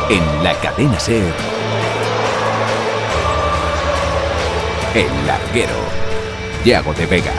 En la cadena SER, El Larguero, Yago de Vega.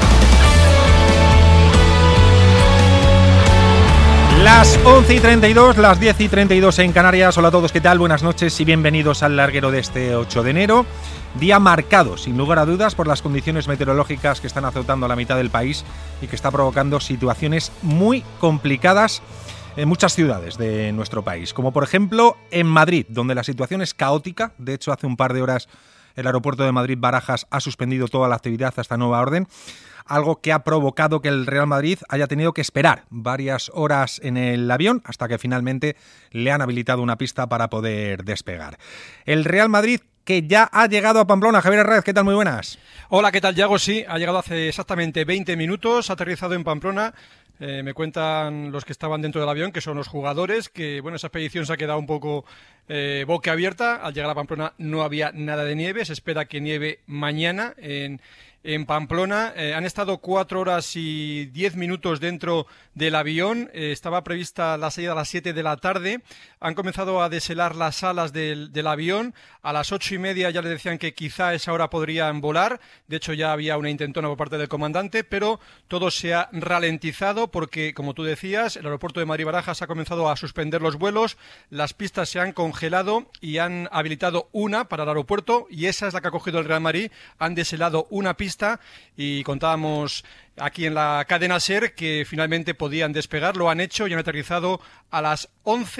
Las 11:32, las 10:32 en Canarias. Hola a todos, ¿qué tal? Buenas noches y bienvenidos al Larguero de este 8 de enero. Día marcado, sin lugar a dudas, por las condiciones meteorológicas que están azotando a la mitad del país y que está provocando situaciones muy complicadas en muchas ciudades de nuestro país, como por ejemplo en Madrid, donde la situación es caótica. De hecho, hace un par de horas el aeropuerto de Madrid-Barajas ha suspendido toda la actividad hasta nueva orden, algo que ha provocado que el Real Madrid haya tenido que esperar varias horas en el avión hasta que finalmente le han habilitado una pista para poder despegar. El Real Madrid que ya ha llegado a Pamplona. Javier Herrera, ¿qué tal? Muy buenas. Hola, ¿qué tal, Yago? Sí, ha llegado hace exactamente 20 minutos, ha aterrizado en Pamplona. Me cuentan los que estaban dentro del avión, que son los jugadores, que bueno, esa expedición se ha quedado un poco boquiabierta. Al llegar a Pamplona no había nada de nieve, se espera que nieve mañana en Pamplona. Han estado 4 horas y 10 minutos dentro del avión. Estaba prevista la salida a las 7 de la tarde. Han comenzado a deshelar las alas del avión. A las 8:30 ya les decían que quizá a esa hora podrían volar. De hecho, ya había una intentona por parte del comandante, pero todo se ha ralentizado porque, como tú decías, el aeropuerto de Madrid-Barajas ha comenzado a suspender los vuelos. Las pistas se han congelado y han habilitado una para el aeropuerto, y esa es la que ha cogido el Real Madrid. Han deshelado una pista y contábamos aquí en la cadena SER que finalmente podían despegar. Lo han hecho y han aterrizado a las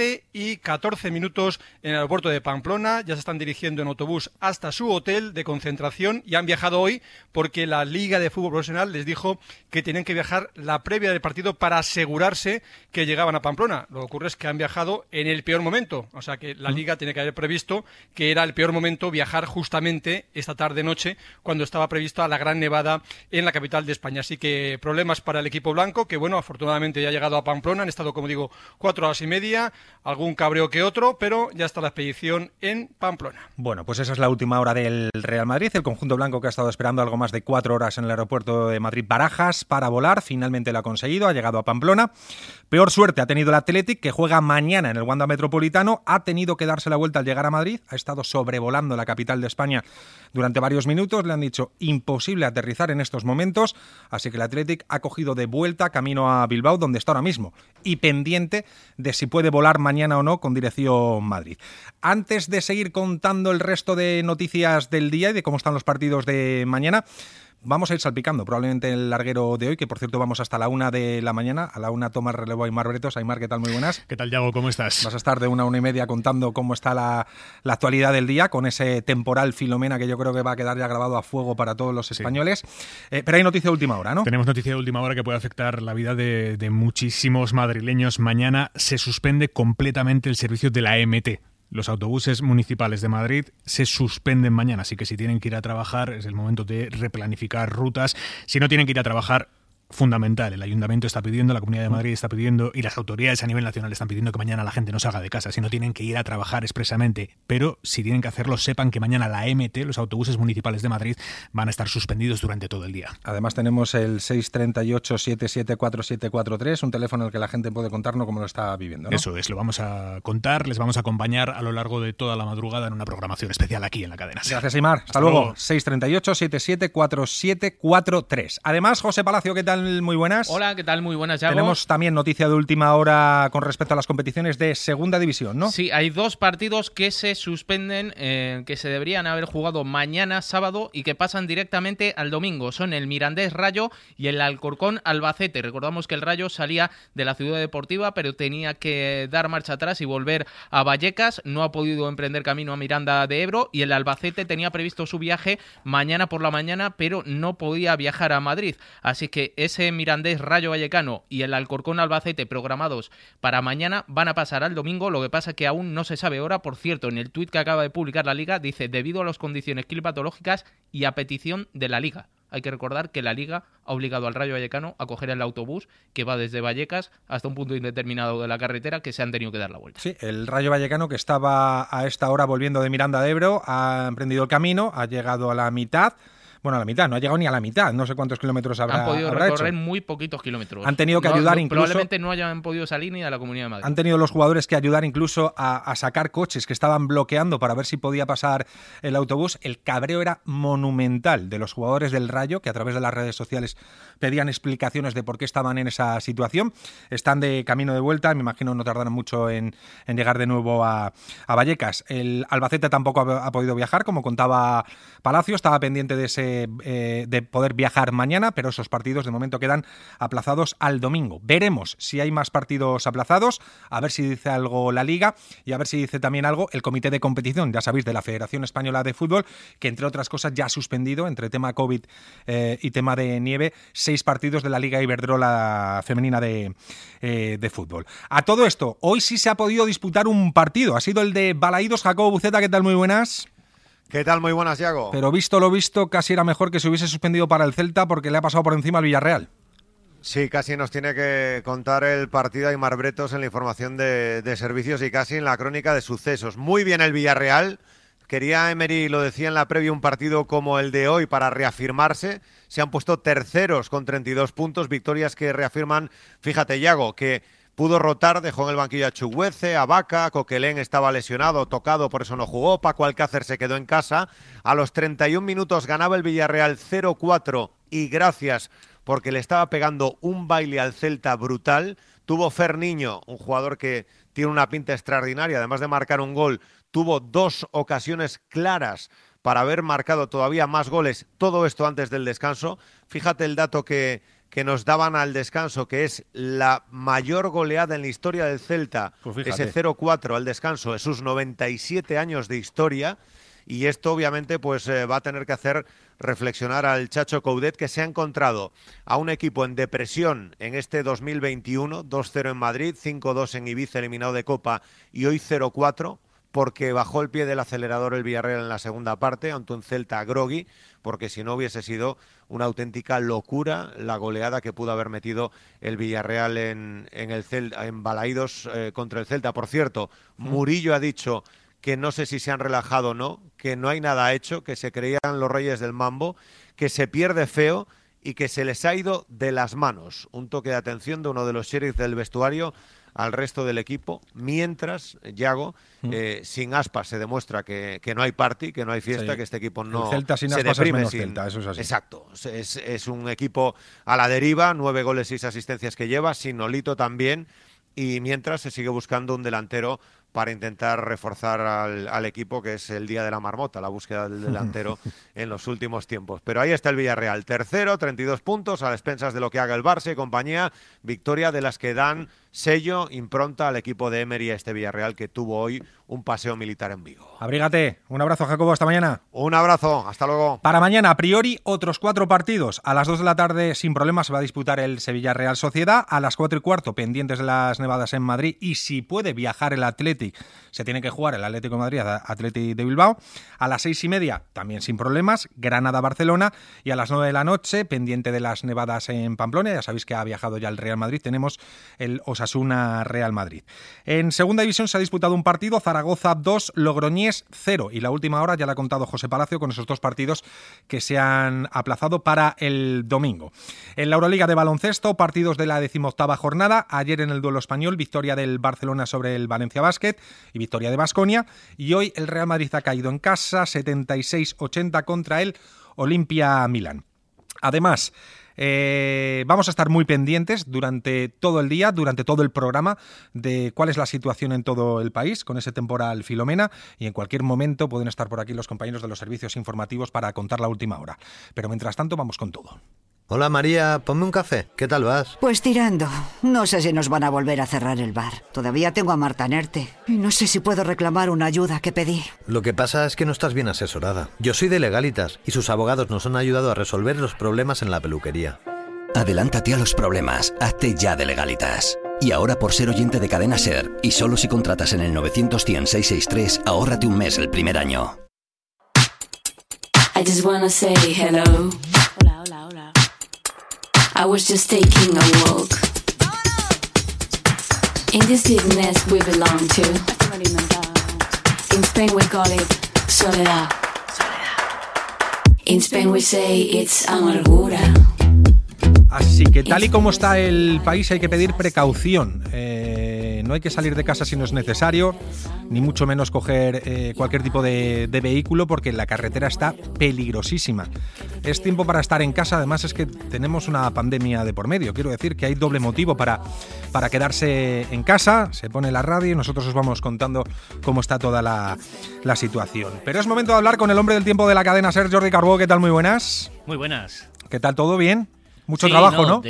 11:14 en el aeropuerto de Pamplona. Ya se están dirigiendo en autobús hasta su hotel de concentración y han viajado hoy porque la Liga de Fútbol Profesional les dijo que tenían que viajar la previa del partido para asegurarse que llegaban a Pamplona. Lo que ocurre es que han viajado en el peor momento, o sea que la Liga tiene que haber previsto que era el peor momento viajar justamente esta tarde-noche, cuando estaba prevista la gran nevada en la capital de España. Así que problemas para el equipo blanco, que bueno, afortunadamente ya ha llegado a Pamplona. Han estado, como digo, 4 horas y media, algún cabreo que otro, pero ya está la expedición en Pamplona. Bueno, pues esa es la última hora del Real Madrid. El conjunto blanco que ha estado esperando algo más de 4 horas en el aeropuerto de Madrid-Barajas para volar, finalmente lo ha conseguido, ha llegado a Pamplona. Peor suerte ha tenido el Athletic, que juega mañana en el Wanda Metropolitano. Ha tenido que darse la vuelta al llegar a Madrid, ha estado sobrevolando la capital de España durante varios minutos. Le han dicho imposible aterrizar en estos momentos, así que el Athletic ha cogido de vuelta camino a Bilbao, donde está ahora mismo, y pendiente de si puede volar mañana o no con dirección Madrid. Antes de seguir contando el resto de noticias del día y de cómo están los partidos de mañana, vamos a ir salpicando probablemente el larguero de hoy, que por cierto vamos hasta la 1 de la mañana. A la 1 toma relevo Aymar Bretos. Aymar, ¿qué tal? Muy buenas. ¿Qué tal, Yago? ¿Cómo estás? Vas a estar de 1 a 1:30 contando cómo está la actualidad del día, con ese temporal Filomena que yo creo que va a quedar ya grabado a fuego para todos los españoles. Sí. Pero hay noticia de última hora, ¿no? Tenemos noticia de última hora que puede afectar la vida de muchísimos madrileños. Mañana se suspende completamente el servicio de la MT. Los autobuses municipales de Madrid se suspenden mañana, así que si tienen que ir a trabajar es el momento de replanificar rutas. Si no tienen que ir a trabajar, fundamental, el Ayuntamiento está pidiendo, la Comunidad de Madrid está pidiendo y las autoridades a nivel nacional están pidiendo que mañana la gente no salga de casa si no tienen que ir a trabajar expresamente, pero si tienen que hacerlo sepan que mañana la MT, los autobuses municipales de Madrid, van a estar suspendidos durante todo el día. Además tenemos el 638-774743, un teléfono al que la gente puede contarnos cómo lo está viviendo, ¿no? Eso es, lo vamos a contar, les vamos a acompañar a lo largo de toda la madrugada en una programación especial aquí en la cadena SER. Gracias, Aymar. Hasta luego. 638-774743. Además, José Palacio, ¿qué tal? Muy buenas. Hola, ¿qué tal? Muy buenas, Yago. Tenemos también noticia de última hora con respecto a las competiciones de Segunda División, ¿no? Sí, hay 2 partidos que se suspenden, que se deberían haber jugado mañana, sábado, y que pasan directamente al domingo. Son el Mirandés Rayo y el Alcorcón Albacete. Recordamos que el Rayo salía de la Ciudad Deportiva, pero tenía que dar marcha atrás y volver a Vallecas. No ha podido emprender camino a Miranda de Ebro, y el Albacete tenía previsto su viaje mañana por la mañana, pero no podía viajar a Madrid. Así que ese Mirandés Rayo Vallecano y el Alcorcón Albacete programados para mañana van a pasar al domingo. Lo que pasa es que aún no se sabe hora. Por cierto, en el tuit que acaba de publicar la Liga dice: debido a las condiciones climatológicas y a petición de la Liga. Hay que recordar que la Liga ha obligado al Rayo Vallecano a coger el autobús que va desde Vallecas hasta un punto indeterminado de la carretera, que se han tenido que dar la vuelta. Sí, el Rayo Vallecano, que estaba a esta hora volviendo de Miranda de Ebro, ha emprendido el camino, ha llegado a la mitad. Bueno, a la mitad, no ha llegado ni a la mitad, no sé cuántos kilómetros habrá hecho. Han podido recorrer muy poquitos kilómetros. Han tenido que ayudar incluso... Probablemente no hayan podido salir ni a la Comunidad de Madrid. Han tenido los jugadores que ayudar incluso a sacar coches que estaban bloqueando para ver si podía pasar el autobús. El cabreo era monumental de los jugadores del Rayo, que a través de las redes sociales pedían explicaciones de por qué estaban en esa situación. Están de camino de vuelta, me imagino no tardarán mucho en llegar de nuevo a Vallecas. El Albacete tampoco ha podido viajar, como contaba Palacio, estaba pendiente de poder viajar mañana, pero esos partidos de momento quedan aplazados al domingo. Veremos si hay más partidos aplazados, a ver si dice algo la Liga y a ver si dice también algo el Comité de Competición, ya sabéis, de la Federación Española de Fútbol, que entre otras cosas ya ha suspendido, entre tema COVID y tema de nieve, 6 partidos de la Liga Iberdrola femenina de fútbol. A todo esto, hoy sí se ha podido disputar un partido, ha sido el de Balaídos. Jacobo Buceta, ¿qué tal? Muy buenas. ¿Qué tal? Muy buenas, Iago. Pero visto lo visto, casi era mejor que se hubiese suspendido para el Celta porque le ha pasado por encima al Villarreal. Sí, casi nos tiene que contar el partido Aimar Bretos en la información de servicios y casi en la crónica de sucesos. Muy bien el Villarreal. Quería Emery, lo decía en la previa, un partido como el de hoy para reafirmarse. Se han puesto terceros con 32 puntos, victorias que reafirman, fíjate, Iago, que pudo rotar, dejó en el banquillo a Chuguece, a Vaca, Coquelén estaba lesionado, tocado, por eso no jugó, Paco Alcácer se quedó en casa. A los 31 minutos ganaba el Villarreal 0-4 y gracias porque le estaba pegando un baile al Celta brutal. Tuvo Ferniño, un jugador que tiene una pinta extraordinaria, además de marcar un gol, tuvo 2 ocasiones claras para haber marcado todavía más goles, todo esto antes del descanso. Fíjate el dato que nos daban al descanso, que es la mayor goleada en la historia del Celta, pues ese 0-4 al descanso, en sus 97 años de historia, y esto obviamente pues va a tener que hacer reflexionar al Chacho Coudet, que se ha encontrado a un equipo en depresión en este 2021, 2-0 en Madrid, 5-2 en Ibiza, eliminado de Copa, y hoy 0-4, porque bajó el pie del acelerador el Villarreal en la segunda parte ante un Celta grogui, porque si no hubiese sido una auténtica locura la goleada que pudo haber metido el Villarreal en Balaídos contra el Celta. Por cierto, Murillo ha dicho que no sé si se han relajado o no, que no hay nada hecho, que se creían los reyes del mambo, que se pierde feo y que se les ha ido de las manos. Un toque de atención de uno de los sheriffs del vestuario al resto del equipo, mientras, Yago, sin Aspas se demuestra que no hay party, que no hay fiesta, que este equipo no el Celta sin se Aspas deprime. Es menos Celta, eso es así. Exacto, es un equipo a la deriva, 9 goles, 6 asistencias que lleva, sin Nolito también, y mientras se sigue buscando un delantero para intentar reforzar al equipo, que es el día de la marmota, la búsqueda del delantero en los últimos tiempos. Pero ahí está el Villarreal, tercero, 32 puntos, a expensas de lo que haga el Barça y compañía, victoria de las que dan sello, impronta al equipo de Emery, a este Villarreal que tuvo hoy un paseo militar en Vigo. Abrígate. Un abrazo, Jacobo, hasta mañana. Un abrazo, hasta luego. Para mañana, a priori, otros 4 partidos. A las 2 de la tarde, sin problema, se va a disputar el Sevilla-Real Sociedad. A las 4:15, pendientes de las nevadas en Madrid. Y si puede viajar el Athletic, se tiene que jugar el Atlético de Madrid, Athletic de Bilbao. A las 6:30, también sin problemas, Granada-Barcelona. Y a las 9 de la noche, pendiente de las nevadas en Pamplona, ya sabéis que ha viajado ya el Real Madrid, tenemos el Osasuna-Real Madrid. En segunda división se ha disputado un partido, Zaragoza 2, Logroñés 0. Y la última hora ya la ha contado José Palacio con esos 2 partidos que se han aplazado para el domingo. En la Euroliga de baloncesto, partidos de la 18ª jornada. Ayer en el duelo español, victoria del Barcelona sobre el Valencia Basket y victoria de Baskonia. Y hoy el Real Madrid ha caído en casa, 76-80 contra el Olimpia Milán. Además, vamos a estar muy pendientes durante todo el día, durante todo el programa, de cuál es la situación en todo el país con ese temporal Filomena, y en cualquier momento pueden estar por aquí los compañeros de los servicios informativos para contar la última hora. Pero mientras tanto vamos con todo. Hola María, ponme un café. ¿Qué tal vas? Pues tirando. No sé si nos van a volver a cerrar el bar. Todavía tengo a Marta Nerte. Y no sé si puedo reclamar una ayuda que pedí. Lo que pasa es que no estás bien asesorada. Yo soy de Legalitas y sus abogados nos han ayudado a resolver los problemas en la peluquería. Adelántate a los problemas. Hazte ya de Legalitas. Y ahora, por ser oyente de Cadena SER, y solo si contratas en el 900-100-663, ahórrate un mes el primer año. I just wanna say hello. Hola, hola, hola. I was just taking a walk. In this big nest we belong to. In Spain we call it soledad. In Spain we say it's amargura. Así que tal y como está el país hay que pedir precaución. No hay que salir de casa si no es necesario, ni mucho menos coger cualquier tipo de vehículo porque la carretera está peligrosísima. Es tiempo para estar en casa, además es que tenemos una pandemia de por medio. Quiero decir que hay doble motivo para quedarse en casa. Se pone la radio y nosotros os vamos contando cómo está toda la situación. Pero es momento de hablar con el hombre del tiempo de la cadena SER, Jordi Carbó. ¿Qué tal? Muy buenas. Muy buenas. ¿Qué tal? ¿Todo bien? Mucho Sí, trabajo, ¿no?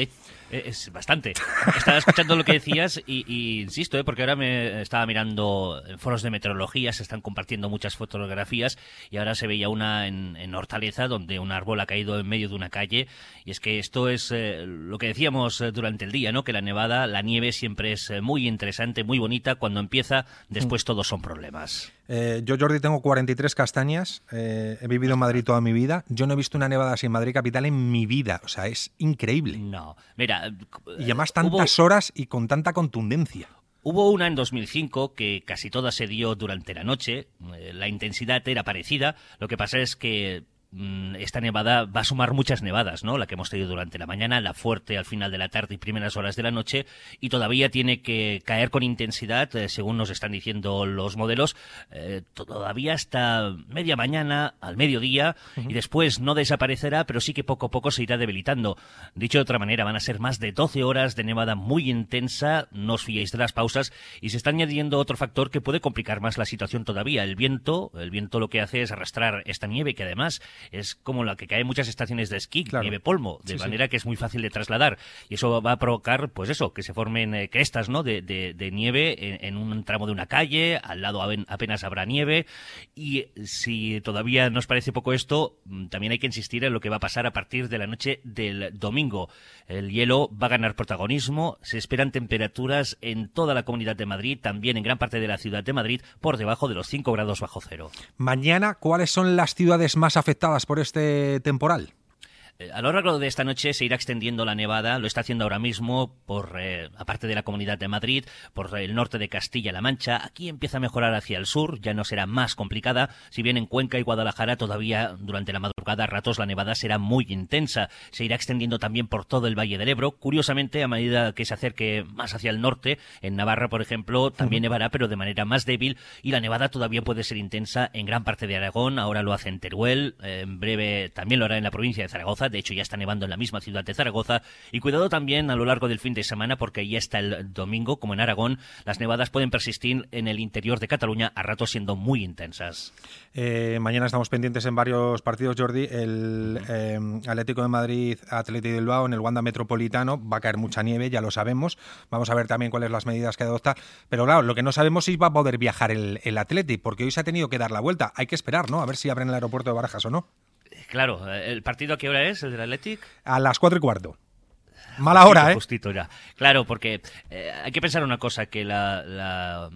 Es bastante. Estaba escuchando lo que decías y insisto, porque ahora me estaba mirando en foros de meteorología, se están compartiendo muchas fotografías y ahora se veía una en Hortaleza donde un árbol ha caído en medio de una calle y es que esto es lo que decíamos durante el día, ¿no? Que la nieve siempre es muy interesante, muy bonita, cuando empieza, después todos son problemas. Yo, Jordi, tengo 43 castañas, he vivido en Madrid toda mi vida, yo no he visto una nevada así en Madrid capital en mi vida, o sea, es increíble. No, mira... Y además tantas horas y con tanta contundencia. Hubo una en 2005 que casi toda se dio durante la noche, la intensidad era parecida, lo que pasa es que esta nevada va a sumar muchas nevadas, ¿no? La que hemos tenido durante la mañana, la fuerte al final de la tarde y primeras horas de la noche, y todavía tiene que caer con intensidad, según nos están diciendo los modelos, todavía hasta media mañana, al mediodía, y después no desaparecerá, pero sí que poco a poco se irá debilitando. Dicho de otra manera, van a ser más de 12 horas de nevada muy intensa, no os fiéis de las pausas, y se está añadiendo otro factor que puede complicar más la situación todavía, el viento lo que hace es arrastrar esta nieve, que además es como la que cae en muchas estaciones de esquí, claro. Nieve polvo, de manera que es muy fácil de trasladar. Y eso va a provocar, pues eso, que se formen crestas, ¿no? de nieve en un tramo de una calle, al lado apenas habrá nieve. Y si todavía nos parece poco esto, también hay que insistir en lo que va a pasar a partir de la noche del domingo. El hielo va a ganar protagonismo, se esperan temperaturas en toda la Comunidad de Madrid, también en gran parte de la Ciudad de Madrid, por debajo de los 5 grados bajo cero. Mañana, ¿cuáles son las ciudades más afectadas por este temporal? A lo largo de esta noche se irá extendiendo la nevada, lo está haciendo ahora mismo aparte de la Comunidad de Madrid, por el norte de Castilla-La Mancha. Aquí empieza a mejorar hacia el sur, ya no será más complicada, si bien en Cuenca y Guadalajara todavía durante la madrugada a ratos la nevada será muy intensa. Se irá extendiendo también por todo el Valle del Ebro. Curiosamente, a medida que se acerque más hacia el norte, en Navarra, por ejemplo, también nevará, pero de manera más débil, y la nevada todavía puede ser intensa en gran parte de Aragón. Ahora lo hace en Teruel, en breve también lo hará en la provincia de Zaragoza. De hecho, ya está nevando en la misma ciudad de Zaragoza. Y cuidado también a lo largo del fin de semana, porque ya está el domingo, como en Aragón, las nevadas pueden persistir en el interior de Cataluña, a ratos siendo muy intensas. Mañana estamos pendientes en varios partidos, Jordi. El Atlético de Madrid, Atlético de Bilbao, en el Wanda Metropolitano va a caer mucha nieve, ya lo sabemos. Vamos a ver también cuáles las medidas que adopta. Pero claro, lo que no sabemos es si va a poder viajar el Atlético, porque hoy se ha tenido que dar la vuelta. Hay que esperar, ¿no? A ver si abren el aeropuerto de Barajas o no. Claro, ¿el partido a qué hora es, el del Athletic? A las 4:15. Mala hora, ¿eh? Justito ya. Claro, porque hay que pensar una cosa, que las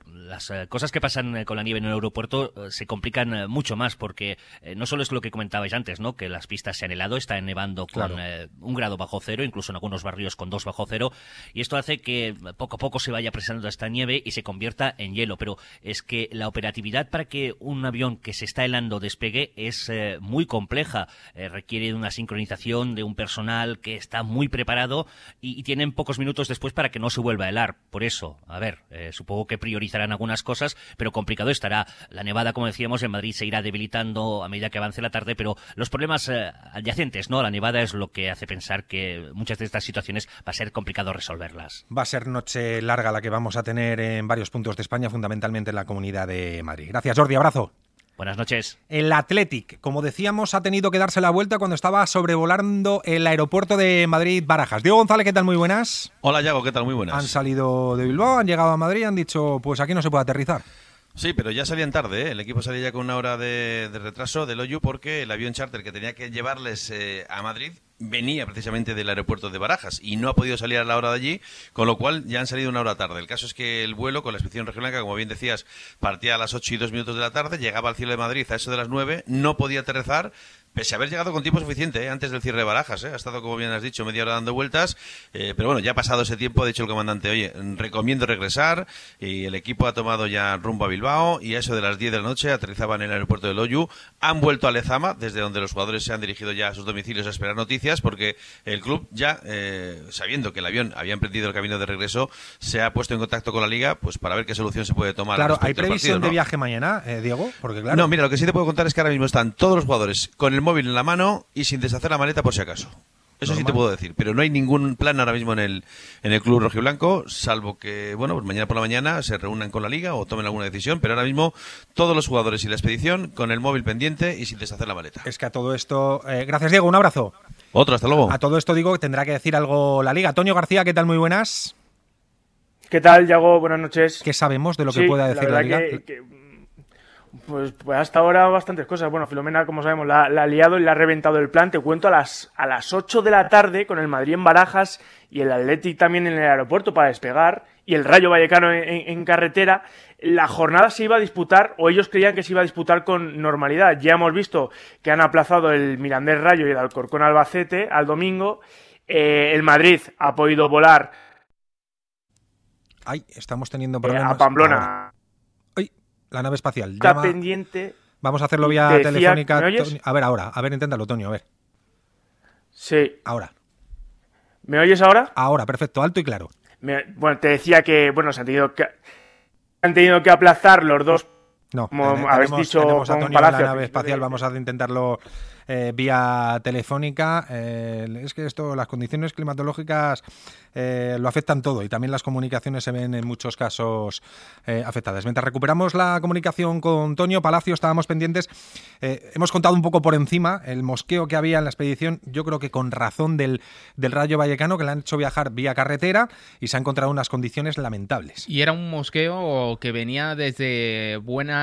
cosas que pasan con la nieve en el aeropuerto se complican mucho más, porque no solo es lo que comentabais antes, ¿no? Que las pistas se han helado, está nevando con 1 grado bajo cero, incluso en algunos barrios con 2 bajo cero, y esto hace que poco a poco se vaya presando esta nieve y se convierta en hielo, pero es que la operatividad para que un avión que se está helando despegue es muy compleja, requiere de una sincronización de un personal que está muy preparado y tienen pocos minutos después para que no se vuelva a helar. Por eso, a ver, supongo que priorizarán algunas cosas, pero complicado estará. La nevada, como decíamos, en Madrid se irá debilitando a medida que avance la tarde, pero los problemas adyacentes, ¿no? La nevada es lo que hace pensar que muchas de estas situaciones va a ser complicado resolverlas. Va a ser noche larga la que vamos a tener en varios puntos de España, fundamentalmente en la Comunidad de Madrid. Gracias, Jordi, abrazo. Buenas noches. El Athletic, como decíamos, ha tenido que darse la vuelta cuando estaba sobrevolando el aeropuerto de Madrid-Barajas. Diego González, ¿qué tal? Muy buenas. Hola, Yago, ¿qué tal? Muy buenas. Han salido de Bilbao, han llegado a Madrid, han dicho, pues aquí no se puede aterrizar. Sí, pero ya salían tarde, ¿eh? El equipo salía ya con 1 hora de retraso del Loyu, porque el avión charter que tenía que llevarles a Madrid venía precisamente del aeropuerto de Barajas y no ha podido salir a la hora de allí, con lo cual ya han salido 1 hora tarde. El caso es que el vuelo con la expedición regional, como bien decías, partía a las 8:02 de la tarde, llegaba al cielo de Madrid a eso de las 9, no podía aterrizar, Pese a haber llegado con tiempo suficiente, antes del cierre de Barajas, ha estado, como bien has dicho, media hora dando vueltas, pero bueno, ya ha pasado ese tiempo. Ha dicho el comandante, oye, recomiendo regresar, y el equipo ha tomado ya rumbo a Bilbao, y a eso de las 10 de la noche aterrizaban en el aeropuerto de Loiu, han vuelto a Lezama, desde donde los jugadores se han dirigido ya a sus domicilios a esperar noticias, porque el club ya, sabiendo que el avión había emprendido el camino de regreso, se ha puesto en contacto con la Liga pues para ver qué solución se puede tomar. Claro, ¿hay previsión de viaje mañana, Diego? Porque claro... No, mira, lo que sí te puedo contar es que ahora mismo están todos los jugadores con el móvil en la mano y sin deshacer la maleta por si acaso. Eso normal. Sí te puedo decir, pero no hay ningún plan ahora mismo en el club rojiblanco, salvo que, bueno, pues mañana por la mañana se reúnan con la Liga o tomen alguna decisión, pero ahora mismo todos los jugadores y la expedición con el móvil pendiente y sin deshacer la maleta. Es que a todo esto... gracias, Diego, un abrazo. Otro, hasta luego. A todo esto digo que tendrá que decir algo la Liga. Toño García, ¿qué tal? Muy buenas. ¿Qué tal, Yago? Buenas noches. ¿Qué sabemos de lo que pueda decir la Liga? Pues hasta ahora bastantes cosas. Bueno, Filomena, como sabemos, la ha liado y le ha reventado el plan. Te cuento a las 8 de la tarde con el Madrid en Barajas y el Athletic también en el aeropuerto para despegar y el Rayo Vallecano en carretera. La jornada se iba a disputar, o ellos creían que se iba a disputar con normalidad. Ya hemos visto que han aplazado el Mirandés Rayo y el Alcorcón Albacete al domingo. El Madrid ha podido volar estamos teniendo problemas a Pamplona. La nave espacial. Está pendiente. Vamos a hacerlo vía telefónica. ¿Me oyes? A ver ahora. A ver, inténtalo, Toño, a ver. Sí. Ahora. ¿Me oyes ahora? Ahora, perfecto, alto y claro. Bueno, te decía que, bueno, se han tenido que aplazar los dos. No, como habéis dicho, tenemos a con Toño Palacio. En la nave espacial, vamos a intentarlo vía telefónica. Es que las condiciones climatológicas lo afectan todo y también las comunicaciones se ven en muchos casos afectadas. Mientras recuperamos la comunicación con Toño Palacio, estábamos pendientes. Hemos contado un poco por encima el mosqueo que había en la expedición, yo creo que con razón del Rayo Vallecano, que le han hecho viajar vía carretera y se ha encontrado unas condiciones lamentables. Y era un mosqueo que venía desde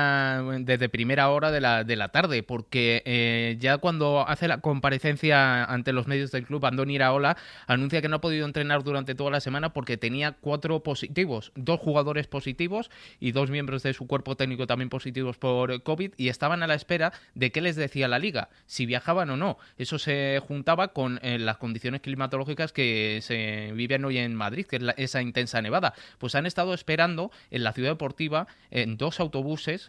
primera hora de la tarde, porque ya cuando hace la comparecencia ante los medios del club, Andoni Iraola anuncia que no ha podido entrenar durante toda la semana porque tenía 4 positivos, 2 jugadores positivos y 2 miembros de su cuerpo técnico también positivos por COVID, y estaban a la espera de qué les decía la Liga, si viajaban o no. Eso se juntaba con las condiciones climatológicas que se viven hoy en Madrid, que es esa intensa nevada. Pues han estado esperando en la ciudad deportiva en 2 autobuses,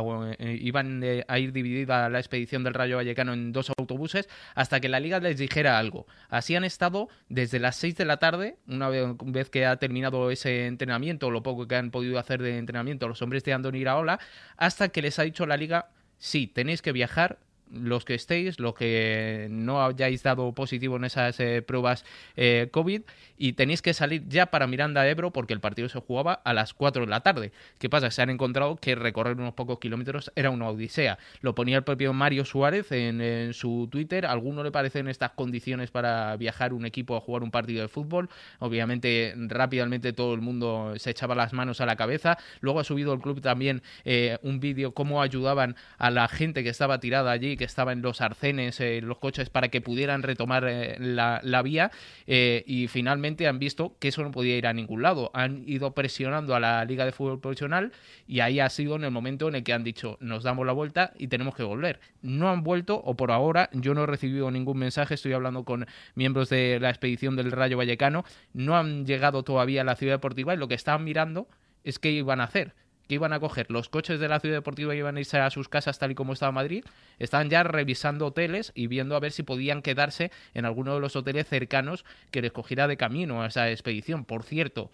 iban a ir dividida la expedición del Rayo Vallecano en 2 autobuses hasta que la Liga les dijera algo. Así han estado desde las 6 de la tarde, una vez que ha terminado ese entrenamiento, lo poco que han podido hacer de entrenamiento los hombres de Andoni Iraola, hasta que les ha dicho la Liga, sí, tenéis que viajar, los que estéis, los que no hayáis dado positivo en esas pruebas COVID, y tenéis que salir ya para Miranda de Ebro porque el partido se jugaba a las 4 de la tarde. ¿Qué pasa? Se han encontrado que recorrer unos pocos kilómetros era una odisea. Lo ponía el propio Mario Suárez en su Twitter. ¿A alguno le parecen estas condiciones para viajar un equipo a jugar un partido de fútbol? Obviamente, rápidamente todo el mundo se echaba las manos a la cabeza. Luego ha subido el club también un vídeo cómo ayudaban a la gente que estaba tirada allí, que estaba en los arcenes, los coches, para que pudieran retomar la vía, y finalmente han visto que eso no podía ir a ningún lado. Han ido presionando a la Liga de Fútbol Profesional y ahí ha sido en el momento en el que han dicho nos damos la vuelta y tenemos que volver. No han vuelto, o por ahora yo no he recibido ningún mensaje, estoy hablando con miembros de la expedición del Rayo Vallecano, no han llegado todavía a la ciudad deportiva y lo que estaban mirando es qué iban a hacer. Que iban a coger los coches de la ciudad deportiva y iban a irse a sus casas tal y como estaba Madrid. Estaban ya revisando hoteles y viendo a ver si podían quedarse en alguno de los hoteles cercanos que les cogiera de camino a esa expedición. Por cierto,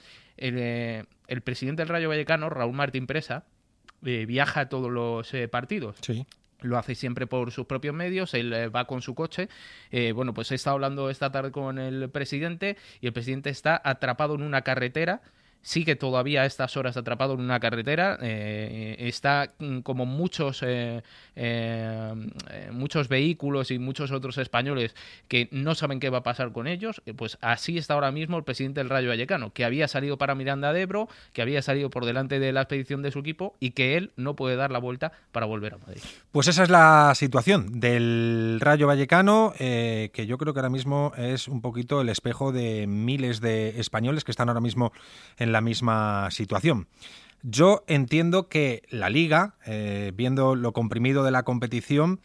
el presidente del Rayo Vallecano, Raúl Martín Presa, viaja a todos los partidos. Sí. Lo hace siempre por sus propios medios, él va con su coche. Bueno, pues he estado hablando esta tarde con el presidente y el presidente está atrapado en una carretera. Sigue todavía a estas horas atrapado en una carretera, está como muchos vehículos y muchos otros españoles que no saben qué va a pasar con ellos. Pues así está ahora mismo el presidente del Rayo Vallecano, que había salido para Miranda de Ebro, que había salido por delante de la expedición de su equipo y que él no puede dar la vuelta para volver a Madrid. Pues esa es la situación del Rayo Vallecano, que yo creo que ahora mismo es un poquito el espejo de miles de españoles que están ahora mismo en la misma situación. Yo entiendo que la Liga, viendo lo comprimido de la competición,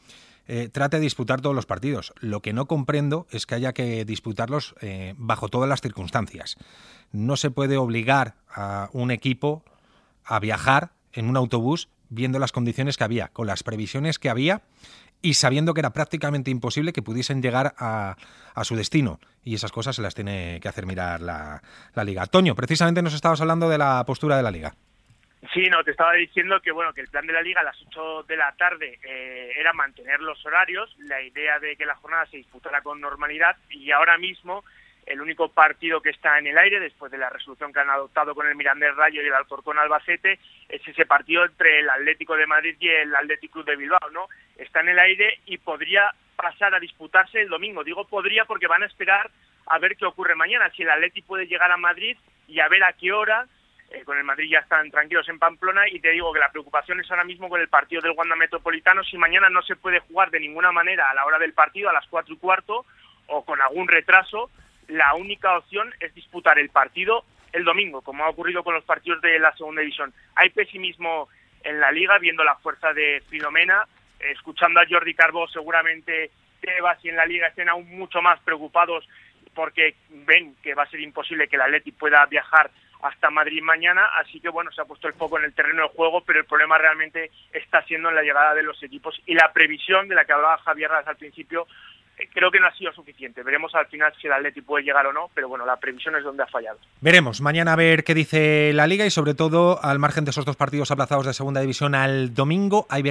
trate de disputar todos los partidos. Lo que no comprendo es que haya que disputarlos bajo todas las circunstancias. No se puede obligar a un equipo a viajar en un autobús viendo las condiciones que había, con las previsiones que había y sabiendo que era prácticamente imposible que pudiesen llegar a su destino. Y esas cosas se las tiene que hacer mirar la Liga. Toño, precisamente nos estabas hablando de la postura de la Liga. Sí, no, te estaba diciendo que bueno, que el plan de la Liga a las 8 de la tarde era mantener los horarios, la idea de que la jornada se disputara con normalidad, y ahora mismo el único partido que está en el aire, después de la resolución que han adoptado con el Mirandés Rayo y el Alcorcón Albacete, es ese partido entre el Atlético de Madrid y el Athletic Club de Bilbao, ¿no? Está en el aire y podría pasar a disputarse el domingo. Digo podría porque van a esperar a ver qué ocurre mañana, si el Athletic puede llegar a Madrid y a ver a qué hora. Con el Madrid ya están tranquilos en Pamplona, y te digo que la preocupación es ahora mismo con el partido del Wanda Metropolitano. Si mañana no se puede jugar de ninguna manera a la hora del partido, a las 4:15, o con algún retraso, la única opción es disputar el partido el domingo, como ha ocurrido con los partidos de la segunda división. Hay pesimismo en la Liga, viendo la fuerza de Filomena, escuchando a Jordi Carbó, seguramente Tebas y en la Liga estén aún mucho más preocupados porque ven que va a ser imposible que el Athletic pueda viajar hasta Madrid mañana, así que bueno, se ha puesto el foco en el terreno de juego, pero el problema realmente está siendo en la llegada de los equipos, y la previsión de la que hablaba Javier Ras al principio creo que no ha sido suficiente. Veremos al final si el Athletic puede llegar o no, pero bueno, la previsión es donde ha fallado. Veremos mañana a ver qué dice la Liga, y sobre todo al margen de esos dos partidos aplazados de segunda división al domingo, hay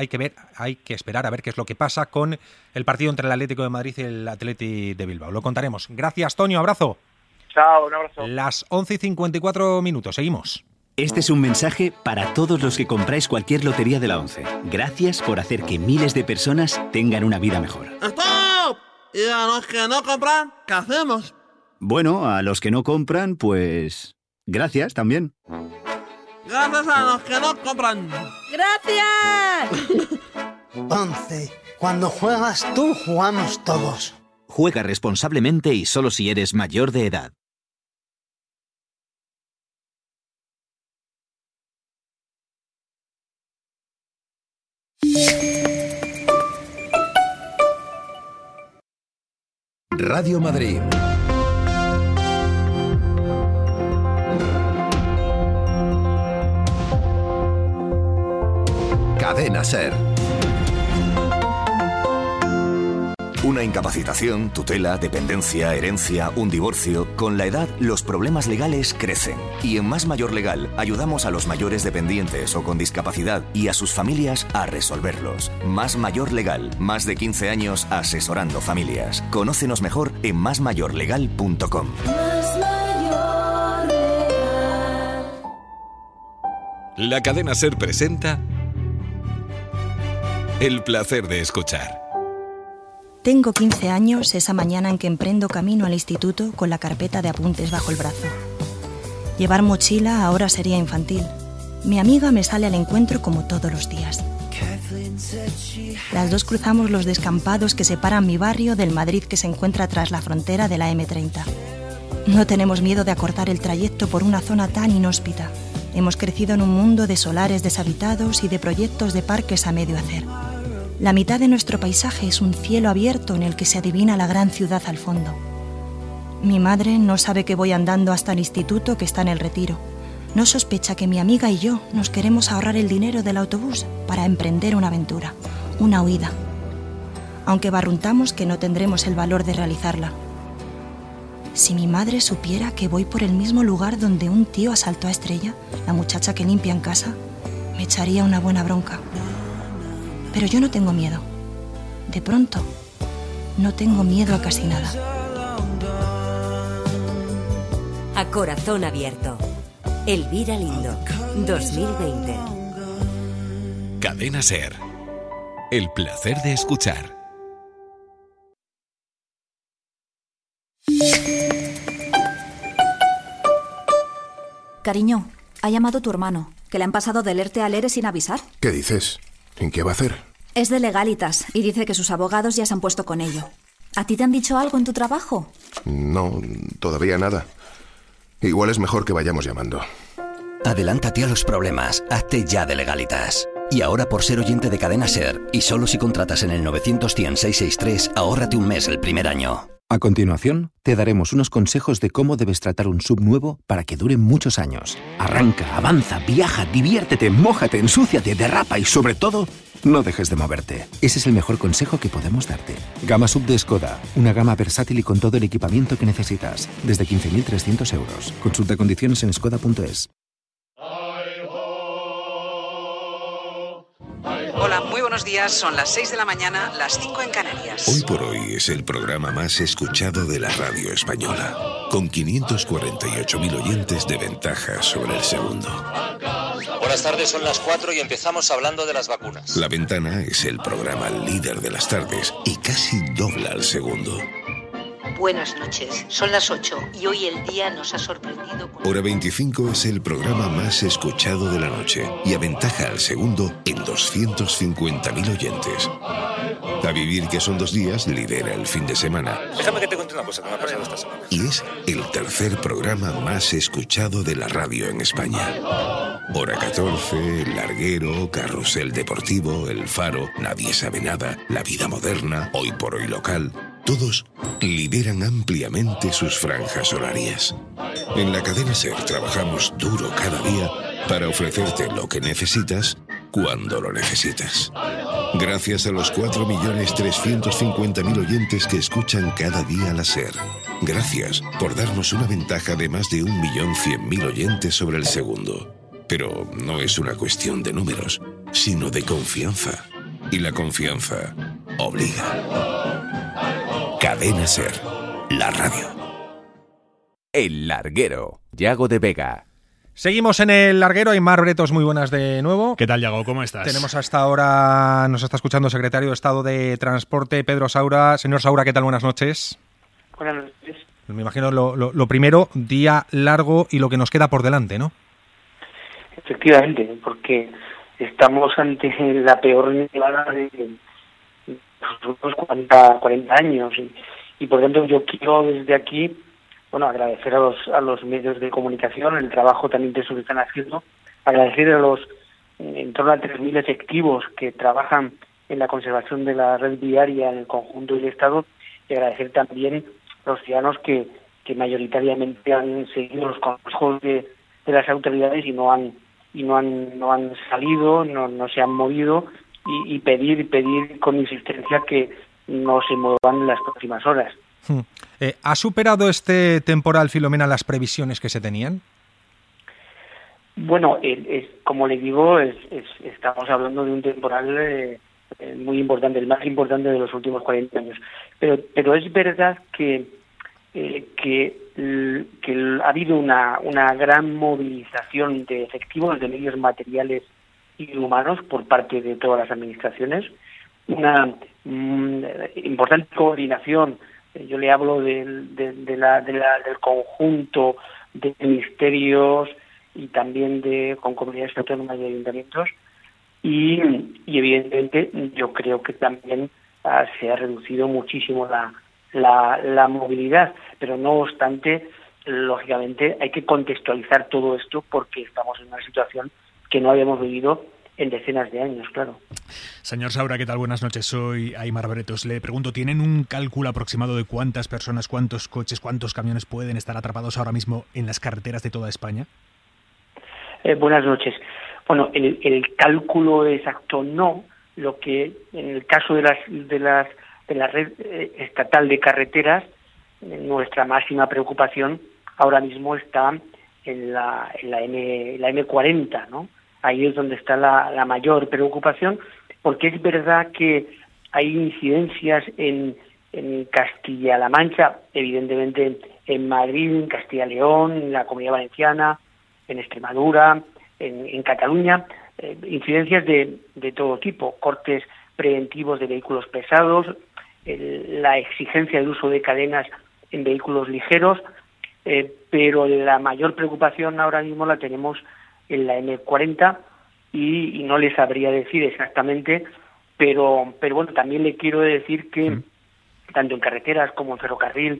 que esperar a ver qué es lo que pasa con el partido entre el Atlético de Madrid y el Athletic de Bilbao. Lo contaremos. Gracias, Toño, abrazo. Chao, un abrazo. Las 11:54, seguimos. Este es un mensaje para todos los que compráis cualquier lotería de la 11. Gracias por hacer que miles de personas tengan una vida mejor. ¡Stop! ¿Y a los que no compran, qué hacemos? Bueno, a los que no compran, pues... gracias también. Gracias a los que no compran. ¡Gracias! 11. Cuando juegas tú, jugamos todos. Juega responsablemente y solo si eres mayor de edad. Radio Madrid. Cadena SER. Una incapacitación, tutela, dependencia, herencia, un divorcio. Con la edad, los problemas legales crecen. Y en Más Mayor Legal ayudamos a los mayores dependientes o con discapacidad y a sus familias a resolverlos. Más Mayor Legal, más de 15 años asesorando familias. Conócenos mejor en másmayorlegal.com. La cadena SER presenta El placer de escuchar. Tengo 15 años esa mañana en que emprendo camino al instituto con la carpeta de apuntes bajo el brazo. Llevar mochila ahora sería infantil. Mi amiga me sale al encuentro como todos los días. Las dos cruzamos los descampados que separan mi barrio del Madrid que se encuentra tras la frontera de la M30. No tenemos miedo de acortar el trayecto por una zona tan inhóspita. Hemos crecido en un mundo de solares deshabitados y de proyectos de parques a medio hacer. La mitad de nuestro paisaje es un cielo abierto en el que se adivina la gran ciudad al fondo. Mi madre no sabe que voy andando hasta el instituto que está en el Retiro. No sospecha que mi amiga y yo nos queremos ahorrar el dinero del autobús para emprender una aventura, una huida. Aunque barruntamos que no tendremos el valor de realizarla. Si mi madre supiera que voy por el mismo lugar donde un tío asaltó a Estrella, la muchacha que limpia en casa, me echaría una buena bronca. Pero yo no tengo miedo. De pronto, no tengo miedo a casi nada. A corazón abierto. Elvira Lindo, 2020. Cadena SER. El placer de escuchar. Cariño, ha llamado tu hermano, que le han pasado del ERTE al ERE sin avisar. ¿Qué dices? ¿En qué va a hacer? Es de Legalitas y dice que sus abogados ya se han puesto con ello. ¿A ti te han dicho algo en tu trabajo? No, todavía nada. Igual es mejor que vayamos llamando. Adelántate a los problemas. Hazte ya de Legalitas. Y ahora por ser oyente de Cadena SER, y solo si contratas en el 900-100-663, ahórrate un mes el primer año. A continuación, te daremos unos consejos de cómo debes tratar un SUV nuevo para que dure muchos años. Arranca, avanza, viaja, diviértete, mójate, ensúciate, derrapa y sobre todo, no dejes de moverte. Ese es el mejor consejo que podemos darte. Gama SUV de Skoda, una gama versátil y con todo el equipamiento que necesitas, desde 15.300 euros. Consulta condiciones en skoda.es. Hola, muy buenos días. Son las 6 de la mañana, las 5 en Canarias. Hoy por hoy es el programa más escuchado de la radio española, con 548.000 oyentes de ventaja sobre el segundo. Buenas tardes, son las 4 y empezamos hablando de las vacunas. La Ventana es el programa líder de las tardes y casi dobla al segundo. Buenas noches, son las 8 y hoy el día nos ha sorprendido con... Hora 25 es el programa más escuchado de la noche y aventaja al segundo en 250.000 oyentes. A vivir que son 2 días lidera el fin de semana. Déjame que te cuente una cosa que me ha pasado esta semana. Y es el tercer programa más escuchado de la radio en España. Hora 14, Larguero, Carrusel Deportivo, El Faro, Nadie Sabe Nada, La Vida Moderna, Hoy por Hoy Local... Todos lideran ampliamente sus franjas horarias. En la Cadena SER trabajamos duro cada día para ofrecerte lo que necesitas cuando lo necesitas. Gracias a los 4.350.000 oyentes que escuchan cada día la SER. Gracias por darnos una ventaja de más de 1.100.000 oyentes sobre el segundo. Pero no es una cuestión de números, sino de confianza. Y la confianza obliga. Cadena SER, la radio. El Larguero, Yago de Vega. Seguimos en El Larguero. Aimar Bretos, muy buenas de nuevo. ¿Qué tal, Yago? ¿Cómo estás? Tenemos hasta ahora, nos está escuchando el secretario de Estado de Transporte, Pedro Saura. Señor Saura, ¿qué tal? Buenas noches. Buenas noches. Me imagino lo primero, día largo y lo que nos queda por delante, ¿no? Efectivamente, porque estamos ante la peor nevada de los últimos 40 años y por tanto yo quiero desde aquí agradecer a los medios de comunicación el trabajo tan intenso que están haciendo, agradecer a los en torno a 3.000 efectivos que trabajan en la conservación de la red viaria en el conjunto del Estado y agradecer también a los ciudadanos que mayoritariamente han seguido los consejos de las autoridades y no han salido, no se han movido y pedir con insistencia que no se muevan en las próximas horas. ¿Ha superado este temporal, Filomena, las previsiones que se tenían? Bueno, como le digo, estamos hablando de un temporal muy importante, el más importante de los últimos 40 años. Pero es verdad que ha habido una gran movilización de efectivos, de medios materiales y humanos por parte de todas las administraciones, una importante coordinación. Yo le hablo del conjunto de ministerios y también con comunidades autónomas y ayuntamientos y evidentemente yo creo que también se ha reducido muchísimo la movilidad, pero no obstante, lógicamente hay que contextualizar todo esto porque estamos en una situación que no habíamos vivido en decenas de años, claro. Señor Saura, ¿qué tal? Buenas noches. Soy Aimar Bretos. Le pregunto, ¿tienen un cálculo aproximado de cuántas personas, cuántos coches, cuántos camiones pueden estar atrapados ahora mismo en las carreteras de toda España? Buenas noches. Bueno, el cálculo exacto no. Lo que en el caso de la red estatal de carreteras, nuestra máxima preocupación ahora mismo está en la M40, ¿no? Ahí es donde está la mayor preocupación, porque es verdad que hay incidencias en Castilla-La Mancha, evidentemente en Madrid, en Castilla-León, en la Comunidad Valenciana, en Extremadura, en Cataluña, incidencias de todo tipo, cortes preventivos de vehículos pesados, la exigencia del uso de cadenas en vehículos ligeros, pero la mayor preocupación ahora mismo la tenemos en la M40 y no les sabría decir exactamente, pero bueno, también le quiero decir que tanto en carreteras como en ferrocarril,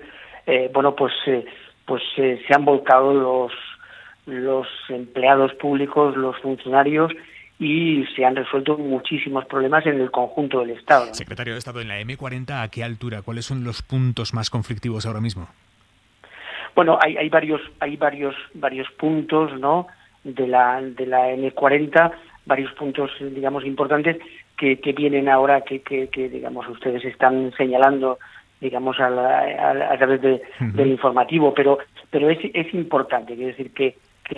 se han volcado los empleados públicos, los funcionarios y se han resuelto muchísimos problemas en el conjunto del Estado, ¿no? Secretario de Estado, en la M40, ¿a qué altura? ¿Cuáles son los puntos más conflictivos ahora mismo? Bueno, hay varios puntos, ¿no?, de la M40, varios puntos, digamos, importantes que vienen ahora, que digamos ustedes están señalando, digamos, a través del informativo, pero es importante, quiero decir que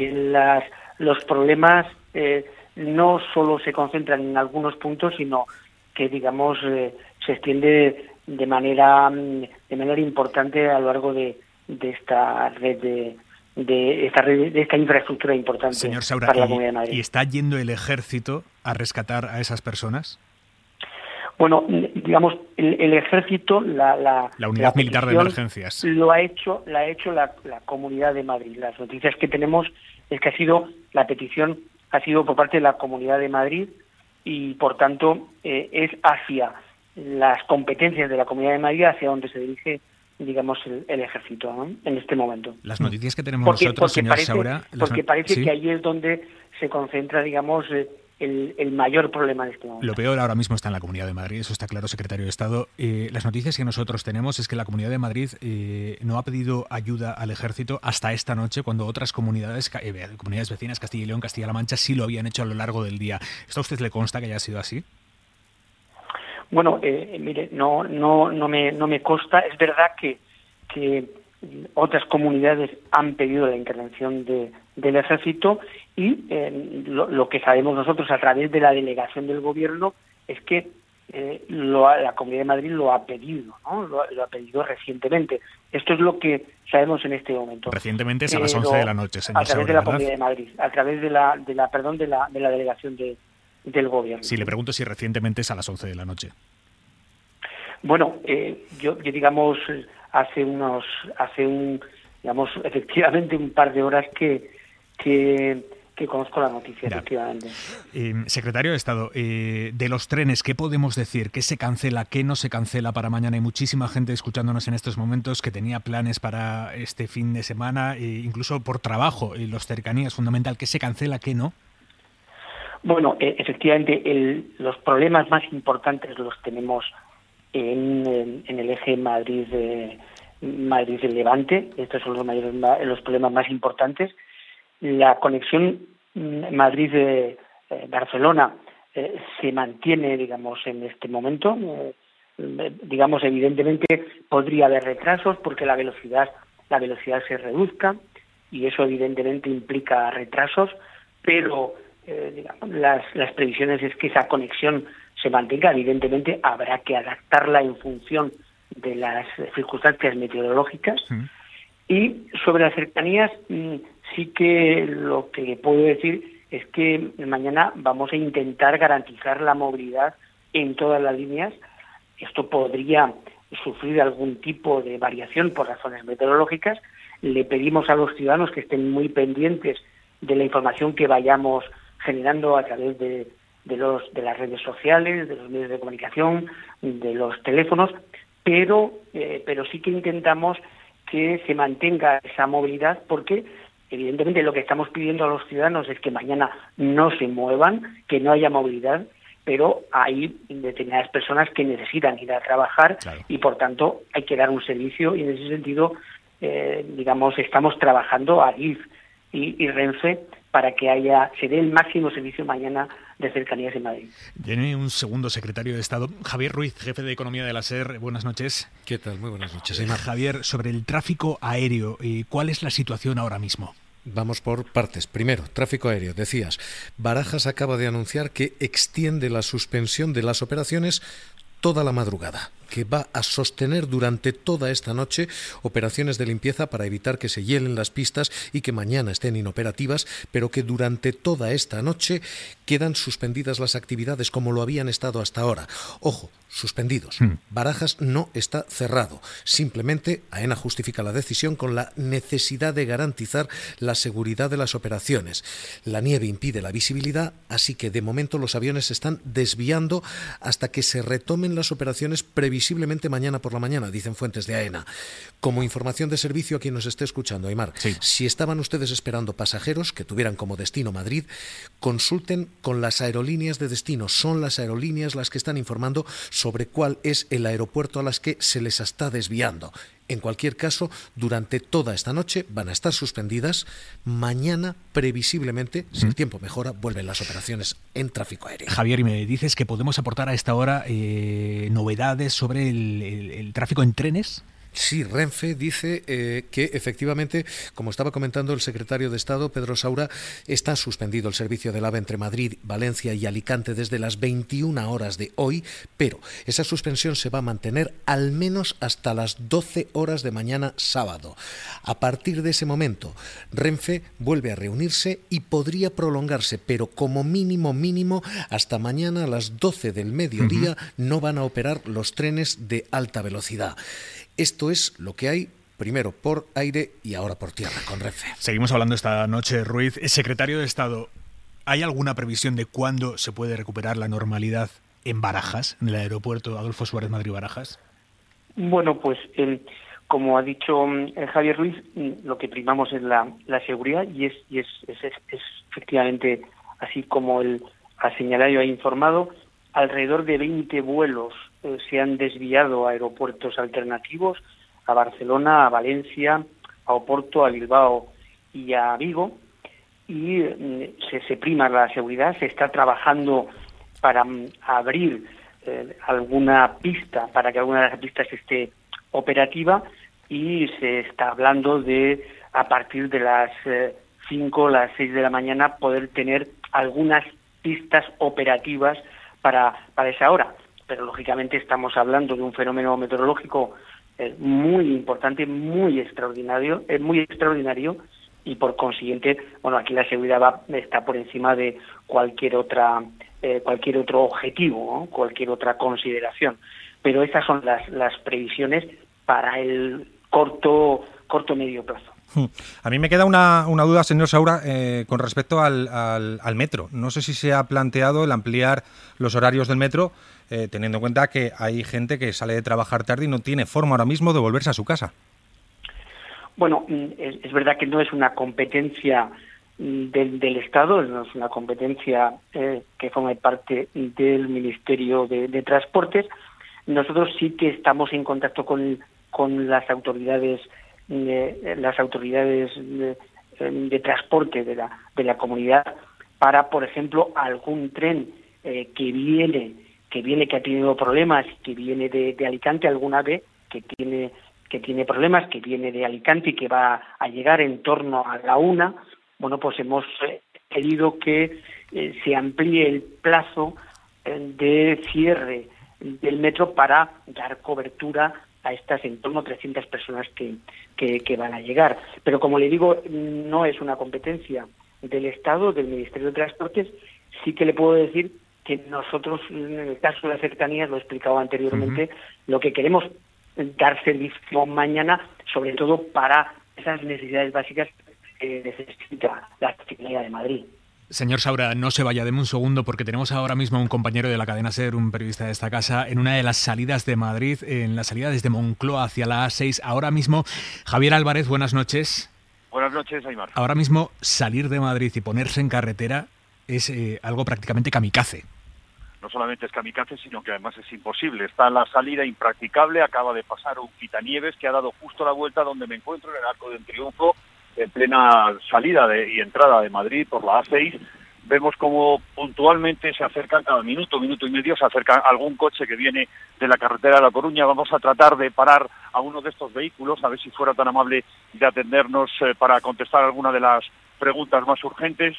los problemas no solo se concentran en algunos puntos, sino que, digamos, se extiende de manera importante a lo largo de esta red de esta infraestructura importante. Señor Saura, para la Comunidad de Madrid. ¿Y está yendo el Ejército a rescatar a esas personas? Bueno, digamos, el Ejército, la Unidad Militar de Emergencias, la ha hecho la Comunidad de Madrid. Las noticias que tenemos es que la petición ha sido por parte de la Comunidad de Madrid y, por tanto, es hacia las competencias de la Comunidad de Madrid hacia donde se dirige, digamos, el Ejército, ¿no?, en este momento. Las noticias que tenemos nosotros, señor Saura... Porque parece que ahí es donde se concentra, digamos, el mayor problema en este momento. Lo peor ahora mismo está en la Comunidad de Madrid, eso está claro, secretario de Estado. Las noticias que nosotros tenemos es que la Comunidad de Madrid no ha pedido ayuda al Ejército hasta esta noche, cuando otras comunidades vecinas, Castilla y León, Castilla-La Mancha, sí lo habían hecho a lo largo del día. ¿Esto a usted le consta que haya sido así? Bueno, mire, no me consta. Es verdad que otras comunidades han pedido la intervención del Ejército y lo que sabemos nosotros a través de la delegación del Gobierno es que la Comunidad de Madrid lo ha pedido, ¿no? Lo ha pedido recientemente. Esto es lo que sabemos en este momento. Recientemente es a las 11 de la noche, señor a través Saura, de la ¿verdad? Comunidad de Madrid, a través de la delegación del Gobierno. Sí, le pregunto si recientemente es a las 11 de la noche. Bueno, yo digamos, digamos, efectivamente un par de horas que conozco la noticia, efectivamente. Secretario de Estado, de los trenes, ¿qué podemos decir? ¿Qué se cancela? ¿Qué no se cancela para mañana? Hay muchísima gente escuchándonos en estos momentos que tenía planes para este fin de semana, incluso por trabajo, los cercanías, fundamental. ¿Qué se cancela? ¿Qué no? Bueno, efectivamente, los problemas más importantes los tenemos en el eje Madrid-Levante. Estos son los problemas más importantes. La conexión Madrid-Barcelona se mantiene, digamos, en este momento. Digamos, evidentemente podría haber retrasos porque la velocidad se reduzca y eso evidentemente implica retrasos, pero digamos, las previsiones es que esa conexión se mantenga. Evidentemente habrá que adaptarla en función de las circunstancias meteorológicas. Y sobre las cercanías, sí que lo que puedo decir es que mañana vamos a intentar garantizar la movilidad en todas las líneas. Esto podría sufrir algún tipo de variación por razones meteorológicas. Le pedimos a los ciudadanos que estén muy pendientes de la información que vayamos generando a través de las redes sociales, de los medios de comunicación, de los teléfonos, pero sí que intentamos que se mantenga esa movilidad porque evidentemente lo que estamos pidiendo a los ciudadanos es que mañana no se muevan, que no haya movilidad, pero hay determinadas personas que necesitan ir a trabajar y por tanto hay que dar un servicio y en ese sentido digamos estamos trabajando a Adif y Renfe para que se dé el máximo servicio mañana de cercanías en Madrid. Tiene un segundo secretario de Estado, Javier Ruiz, jefe de Economía de la SER. Buenas noches. ¿Qué tal? Muy buenas noches. Javier, sobre el tráfico aéreo, ¿cuál es la situación ahora mismo? Vamos por partes. Primero, tráfico aéreo. Decías, Barajas acaba de anunciar que extiende la suspensión de las operaciones toda la madrugada, que va a sostener durante toda esta noche operaciones de limpieza para evitar que se hielen las pistas y que mañana estén inoperativas, pero que durante toda esta noche quedan suspendidas las actividades como lo habían estado hasta ahora. Ojo, suspendidos. Barajas no está cerrado. Simplemente AENA justifica la decisión con la necesidad de garantizar la seguridad de las operaciones. La nieve impide la visibilidad, así que de momento los aviones se están desviando hasta que se retomen las operaciones previstas previsiblemente mañana por la mañana, dicen fuentes de AENA. Como información de servicio a quien nos esté escuchando, Aimar, si estaban ustedes esperando pasajeros que tuvieran como destino Madrid, consulten con las aerolíneas de destino. Son las aerolíneas las que están informando sobre cuál es el aeropuerto a las que se les está desviando. En cualquier caso, durante toda esta noche van a estar suspendidas. Mañana, previsiblemente, si el tiempo mejora, vuelven las operaciones en tráfico aéreo. Javier, y me dices que podemos aportar a esta hora novedades sobre el tráfico en trenes. Sí, Renfe dice que efectivamente, como estaba comentando el secretario de Estado, Pedro Saura, está suspendido el servicio del AVE entre Madrid, Valencia y Alicante desde las 21 horas de hoy, pero esa suspensión se va a mantener al menos hasta las 12 horas de mañana sábado. A partir de ese momento, Renfe vuelve a reunirse y podría prolongarse, pero como mínimo, hasta mañana a las 12 del mediodía no van a operar los trenes de alta velocidad. Esto es lo que hay, primero por aire y ahora por tierra, con Renfe. Seguimos hablando esta noche, Ruiz. Secretario de Estado, ¿hay alguna previsión de cuándo se puede recuperar la normalidad en Barajas, en el aeropuerto Adolfo Suárez Madrid-Barajas? Bueno, pues como ha dicho Javier Ruiz, lo que primamos es la seguridad y es efectivamente así como él ha señalado y ha informado. Alrededor de 20 vuelos se han desviado a aeropuertos alternativos, a Barcelona, a Valencia, a Oporto, a Bilbao y a Vigo, y se prima la seguridad. Se está trabajando para abrir alguna pista, para que alguna de las pistas esté operativa, y se está hablando de, a partir de las 5, las 6 de la mañana, poder tener algunas pistas operativas para esa hora. Pero lógicamente estamos hablando de un fenómeno meteorológico muy importante, muy extraordinario, y por consiguiente, bueno, aquí la seguridad está por encima de cualquier otro objetivo, ¿no? Cualquier otra consideración. Pero esas son las previsiones para el corto medio plazo. A mí me queda una duda, señor Saura, con respecto al metro. No sé si se ha planteado el ampliar los horarios del metro, teniendo en cuenta que hay gente que sale de trabajar tarde y no tiene forma ahora mismo de volverse a su casa. Bueno, es verdad que no es una competencia del Estado, no es una competencia que forma parte del Ministerio de Transportes. Nosotros sí que estamos en contacto con las autoridades de transporte de la comunidad para, por ejemplo, algún tren que ha tenido problemas, que viene de Alicante, algún AVE que tiene problemas, que viene de Alicante y que va a llegar en torno a la 1. Bueno, pues hemos pedido que se amplíe el plazo de cierre del metro para dar cobertura a estas en torno a 300 personas que van a llegar. Pero como le digo, no es una competencia del Estado, del Ministerio de Transportes. Sí que le puedo decir que nosotros, en el caso de las cercanías, lo he explicado anteriormente, lo que queremos dar servicio mañana, sobre todo para esas necesidades básicas que necesita la Ciudadanía de Madrid. Señor Saura, no se vaya, deme un segundo, porque tenemos ahora mismo un compañero de la cadena SER, un periodista de esta casa, en una de las salidas de Madrid, en la salida desde Moncloa hacia la A6. Ahora mismo, Javier Álvarez, buenas noches. Buenas noches, Aimar. Ahora mismo, salir de Madrid y ponerse en carretera es algo prácticamente kamikaze. No solamente es kamikaze, sino que además es imposible. Está en la salida impracticable, acaba de pasar un quitanieves que ha dado justo la vuelta donde me encuentro, en el Arco del Triunfo, en plena salida y entrada de Madrid por la A6. Vemos como puntualmente se acercan, cada minuto y medio, se acerca algún coche que viene de la carretera de La Coruña. Vamos a tratar de parar a uno de estos vehículos, a ver si fuera tan amable de atendernos para contestar alguna de las preguntas más urgentes.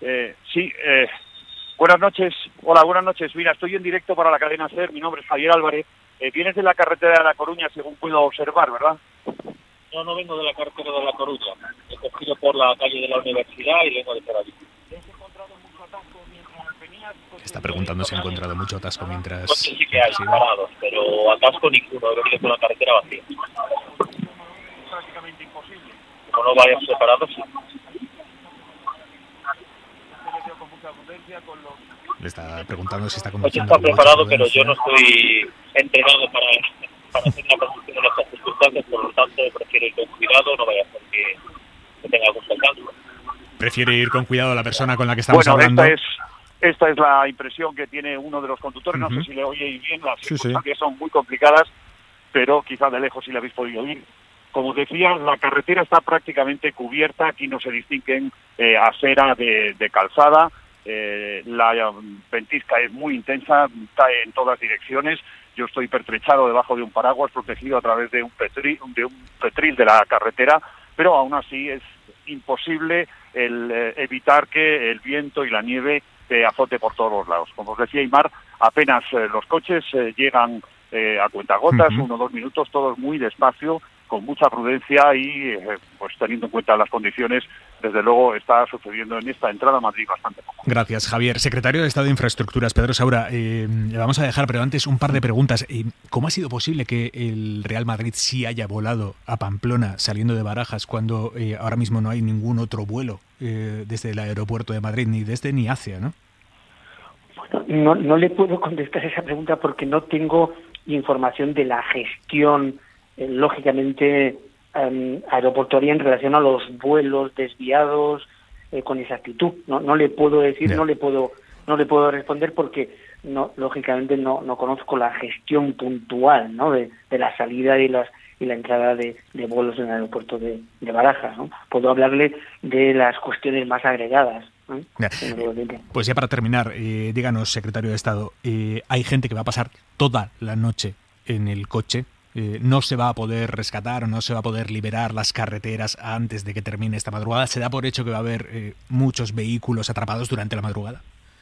Buenas noches. Hola, buenas noches. Mira, estoy en directo para la cadena SER. Mi nombre es Javier Álvarez. Vienes de la carretera de La Coruña, según puedo observar, ¿verdad? No vengo de la carretera de La Coruña. He cogido por la calle de la Universidad y vengo de por allí. ¿Has encontrado mucho atasco mientras venías? Está preguntando si ha encontrado mucho atasco mientras... Coches sí que hay parados, pero atasco ninguno. He venido por la carretera vacía. Prácticamente imposible. Como no vayas separados, sí. Con mucha prudencia, con los Le está preguntando si está El coche conduciendo. está preparado, pero yo no estoy entrenado para hacer una conducción en estas circunstancias, por lo tanto prefiero ir con cuidado, no vaya a ser que tenga algún percance. Prefiere ir con cuidado la persona con la que estamos bueno, hablando. Esta es la impresión que tiene uno de los conductores. No sé si le oye bien, las circunstancias son muy complicadas, pero quizá de lejos sí le habéis podido oír. Como decía, la carretera está prácticamente cubierta, aquí no se distinguen acera de calzada, la ventisca es muy intensa, cae en todas direcciones. Yo estoy pertrechado debajo de un paraguas protegido a través de un petril de la carretera, pero aún así es imposible evitar que el viento y la nieve azote por todos los lados. Como os decía Aimar, apenas los coches llegan a cuentagotas, 1 o 2 minutos, todos muy despacio, con mucha prudencia y pues teniendo en cuenta las condiciones, desde luego está sucediendo en esta entrada a Madrid bastante poco. Gracias, Javier. Secretario de Estado de Infraestructuras, Pedro Saura, le vamos a dejar, pero antes un par de preguntas. ¿Cómo ha sido posible que el Real Madrid sí haya volado a Pamplona saliendo de Barajas cuando ahora mismo no hay ningún otro vuelo desde el aeropuerto de Madrid, ni desde ni hacia, ¿no? Bueno, no le puedo contestar esa pregunta porque no tengo información de la gestión lógicamente aeroportuaria en relación a los vuelos desviados con exactitud. No le puedo decir, no le puedo responder porque lógicamente no conozco la gestión puntual, ¿no? de la salida y la entrada de vuelos en el aeropuerto de Barajas, ¿no? Puedo hablarle de las cuestiones más agregadas. Pues ya para terminar, díganos, secretario de Estado, hay gente que va a pasar toda la noche en el coche. No se va a poder rescatar o no se va a poder liberar las carreteras antes de que termine esta madrugada. ¿Se da por hecho que va a haber muchos vehículos atrapados durante la madrugada?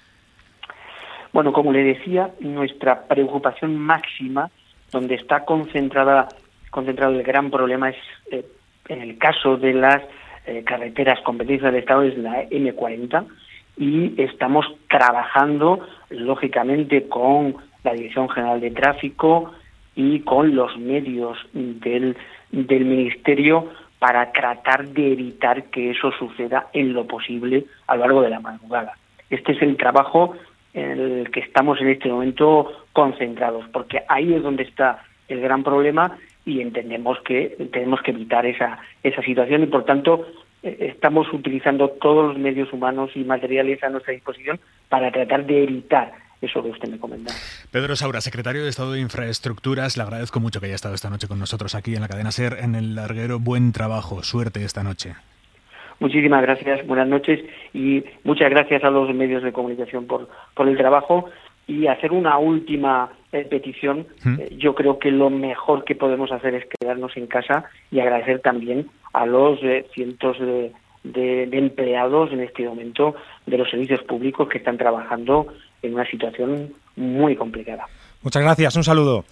Bueno, como le decía, nuestra preocupación máxima, donde está concentrado el gran problema, es en el caso de las carreteras competencia del Estado, es la M40, y estamos trabajando lógicamente con la Dirección General de Tráfico y con los medios del Ministerio para tratar de evitar que eso suceda en lo posible a lo largo de la madrugada. Este es el trabajo en el que estamos en este momento concentrados, porque ahí es donde está el gran problema y entendemos que tenemos que evitar esa situación y, por tanto, estamos utilizando todos los medios humanos y materiales a nuestra disposición para tratar de evitar eso que usted me comentaba. Pedro Saura, secretario de Estado de Infraestructuras, le agradezco mucho que haya estado esta noche con nosotros aquí en la cadena SER, en El Larguero. Buen trabajo, suerte esta noche. Muchísimas gracias, buenas noches y muchas gracias a los medios de comunicación por el trabajo. Y hacer una última petición, yo creo que lo mejor que podemos hacer es quedarnos en casa y agradecer también a los cientos de empleados en este momento de los servicios públicos que están trabajando en una situación muy complicada. Muchas gracias, un saludo.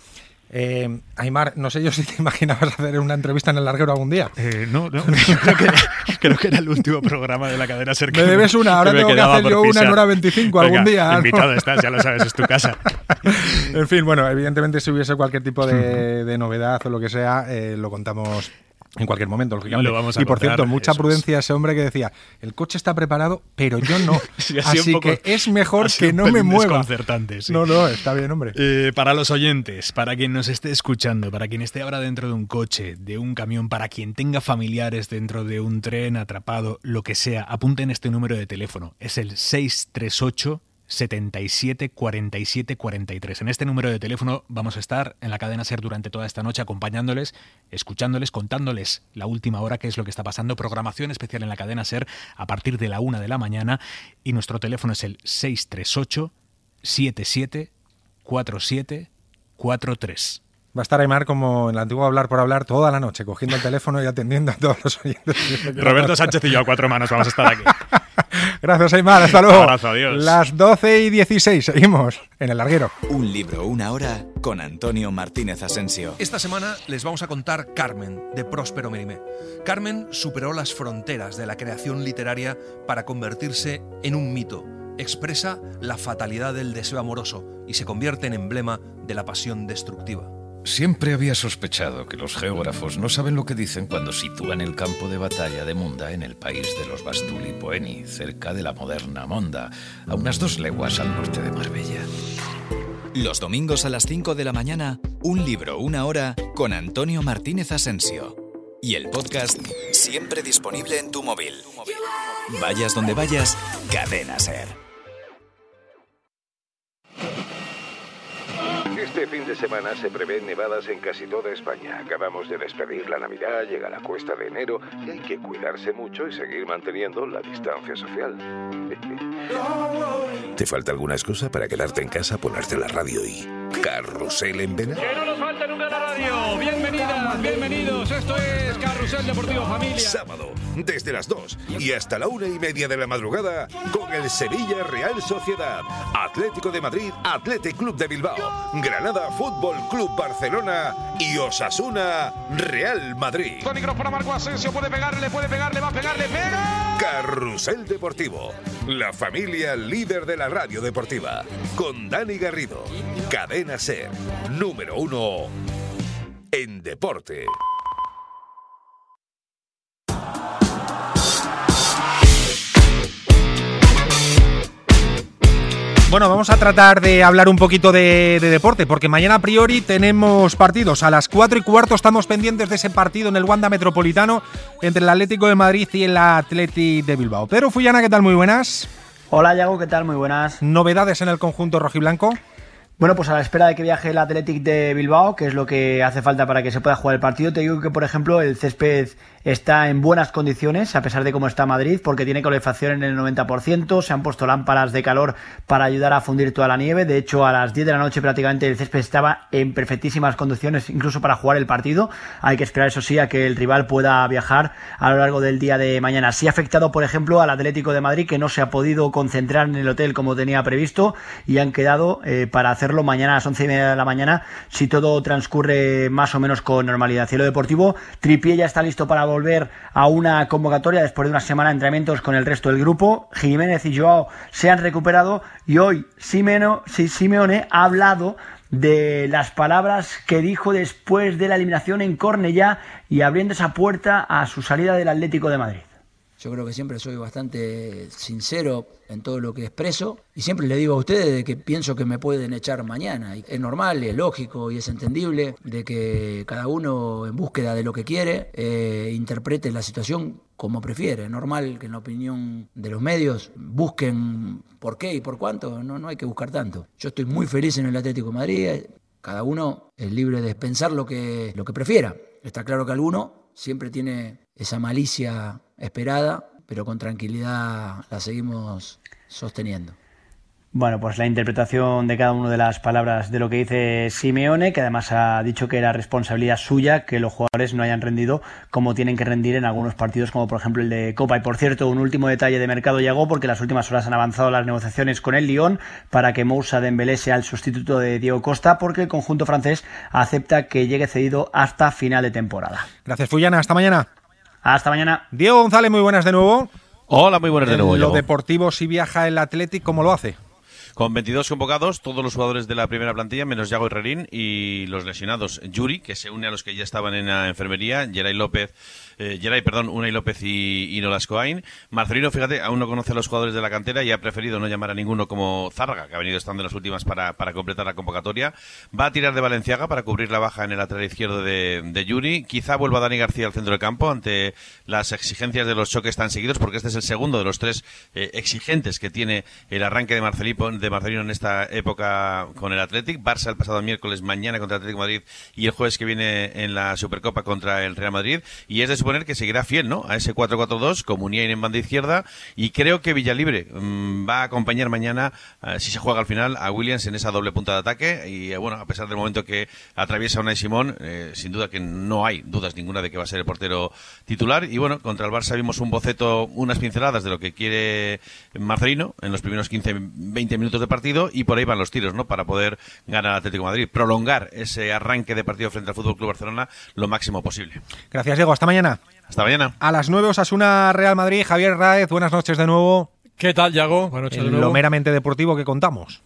Aimar, no sé yo si te imaginabas hacer una entrevista en El Larguero algún día. No. creo que era el último programa de la cadena SER. Me debes una, ahora tengo que hacer yo una en hora 25 algún día. Invitado estás, ya lo sabes, es tu casa. En fin, bueno, evidentemente si hubiese cualquier tipo de novedad o lo que sea, lo contamos en cualquier momento, lógicamente. Y por cierto, mucha prudencia ese hombre que decía, el coche está preparado, pero yo no. Sí, así que es mejor que no me mueva. Desconcertante, sí. No, está bien, hombre. Para los oyentes, para quien nos esté escuchando, para quien esté ahora dentro de un coche, de un camión, para quien tenga familiares dentro de un tren atrapado, lo que sea, apunten este número de teléfono. Es el 638 77 47 43. En este número de teléfono vamos a estar en la cadena SER durante toda esta noche acompañándoles, escuchándoles, contándoles la última hora, qué es lo que está pasando, programación especial en la cadena SER a partir de la 1 de la mañana y nuestro teléfono es el 638 77 47 43. Va a estar Aimar como en el antiguo Hablar por Hablar toda la noche, cogiendo el teléfono y atendiendo a todos los oyentes. Roberto Sánchez y yo a cuatro manos vamos a estar aquí. Gracias, Aimar. Hasta luego. Un abrazo, adiós. Las 12:16. Seguimos en El Larguero. Un libro, una hora con Antonio Martínez Asensio. Esta semana les vamos a contar Carmen, de Próspero Mérimée. Carmen superó las fronteras de la creación literaria para convertirse en un mito. Expresa la fatalidad del deseo amoroso y se convierte en emblema de la pasión destructiva. Siempre había sospechado que los geógrafos no saben lo que dicen cuando sitúan el campo de batalla de Munda en el país de los Bastuli Poeni, cerca de la moderna Monda, a unas 2 leguas al norte de Marbella. Los domingos a las 5 de la mañana, un libro, una hora, con Antonio Martínez Asensio. Y el podcast siempre disponible en tu móvil. Vayas donde vayas, Cadena SER. Este fin de semana se prevén nevadas en casi toda España. Acabamos de despedir la Navidad, llega la cuesta de enero y hay que cuidarse mucho y seguir manteniendo la distancia social. ¿Te falta alguna excusa para quedarte en casa, ponerte la radio y Carrusel en vena? ¡Que no nos falte nunca la radio! Bienvenidas, bienvenidos, esto es Carrusel Deportivo Familia. Sábado, desde las 2 y hasta la 1:30 de la madrugada, con el Sevilla Real Sociedad, Atlético de Madrid, Athletic Club de Bilbao, Granada Fútbol Club Barcelona y Osasuna Real Madrid. Con micrófono Marco Asensio, puede pegarle, va a pegarle, ¡pega! Carrusel Deportivo, la familia líder de la radio deportiva, con Dani Garrido, Cadena SER, número 1 en deporte. Bueno, vamos a tratar de hablar un poquito de deporte, porque mañana a priori tenemos partidos. A las 4:15 estamos pendientes de ese partido en el Wanda Metropolitano entre el Atlético de Madrid y el Athletic de Bilbao. Pedro Fullana, ¿qué tal? Muy buenas. Hola, Yago, ¿qué tal? Muy buenas. ¿Novedades en el conjunto rojiblanco? Bueno, pues a la espera de que viaje el Athletic de Bilbao, que es lo que hace falta para que se pueda jugar el partido, te digo que, por ejemplo, el césped está en buenas condiciones, a pesar de cómo está Madrid, porque tiene calefacción en el 90%, se han puesto lámparas de calor para ayudar a fundir toda la nieve. De hecho, a las 10 de la noche prácticamente el césped estaba en perfectísimas condiciones, incluso para jugar el partido. Hay que esperar, eso sí, a que el rival pueda viajar a lo largo del día de mañana. Sí ha afectado, por ejemplo, al Atlético de Madrid, que no se ha podido concentrar en el hotel como tenía previsto, y han quedado para hacerlo mañana a las 11:30 de la mañana, si todo transcurre más o menos con normalidad. Cielo Deportivo, Trippier ya está listo para volver a una convocatoria después de una semana de entrenamientos con el resto del grupo. Jiménez y Joao se han recuperado y hoy Simeone ha hablado de las palabras que dijo después de la eliminación en Cornellá y abriendo esa puerta a su salida del Atlético de Madrid. Yo creo que siempre soy bastante sincero en todo lo que expreso y siempre le digo a ustedes de que pienso que me pueden echar mañana. Y es normal, es lógico y es entendible de que cada uno en búsqueda de lo que quiere interprete la situación como prefiere. Es normal que en la opinión de los medios busquen por qué y por cuánto, no hay que buscar tanto. Yo estoy muy feliz en el Atlético de Madrid, cada uno es libre de pensar lo que prefiera. Está claro que alguno siempre tiene esa malicia esperada, pero con tranquilidad la seguimos sosteniendo. Bueno, pues la interpretación de cada una de las palabras de lo que dice Simeone, que además ha dicho que era responsabilidad suya que los jugadores no hayan rendido como tienen que rendir en algunos partidos, como por ejemplo el de Copa. Y por cierto, un último detalle de mercado llegó, porque las últimas horas han avanzado las negociaciones con el Lyon para que Moussa Dembélé sea el sustituto de Diego Costa, porque el conjunto francés acepta que llegue cedido hasta final de temporada. Gracias, Fullana. Hasta mañana. Hasta mañana. Diego González, muy buenas de nuevo. Hola, muy buenas de nuevo. Lo deportivo, si viaja el Athletic, ¿cómo lo hace? Con 22 convocados, todos los jugadores de la primera plantilla, menos Yago Herrerín, y los lesionados. Yuri, que se une a los que ya estaban en la enfermería, Unai López y Nolascoain. Marcelino, fíjate, aún no conoce a los jugadores de la cantera y ha preferido no llamar a ninguno como Zárraga, que ha venido estando en las últimas para completar la convocatoria. Va a tirar de Valenciaga para cubrir la baja en el lateral izquierdo de Yuri. Quizá vuelva Dani García al centro del campo ante las exigencias de los choques tan seguidos, porque este es el segundo de los tres exigentes que tiene el arranque de Marcelino en esta época con el Athletic. Barça el pasado miércoles, mañana contra el Atlético de Madrid y el jueves que viene en la Supercopa contra el Real Madrid. Y es de suponer que seguirá fiel, ¿no?, a ese 4-4-2 con Muniain en banda izquierda, y creo que Villalibre va a acompañar mañana, si se juega al final, a Williams en esa doble punta de ataque. Y bueno, a pesar del momento que atraviesa Unai Simón, sin duda que no hay dudas ninguna de que va a ser el portero titular. Y bueno, contra el Barça vimos un boceto, unas pinceladas de lo que quiere Marcelino en los primeros 15-20 minutos de partido, y por ahí van los tiros, ¿no?, para poder ganar al Atlético de Madrid, prolongar ese arranque de partido frente al Fútbol Club Barcelona lo máximo posible. Gracias, Diego. Hasta mañana. Hasta mañana. A las 9, Osasuna Real Madrid. Javier Raez, buenas noches de nuevo. ¿Qué tal, Yago? Buenas noches de nuevo. Lo meramente deportivo que contamos.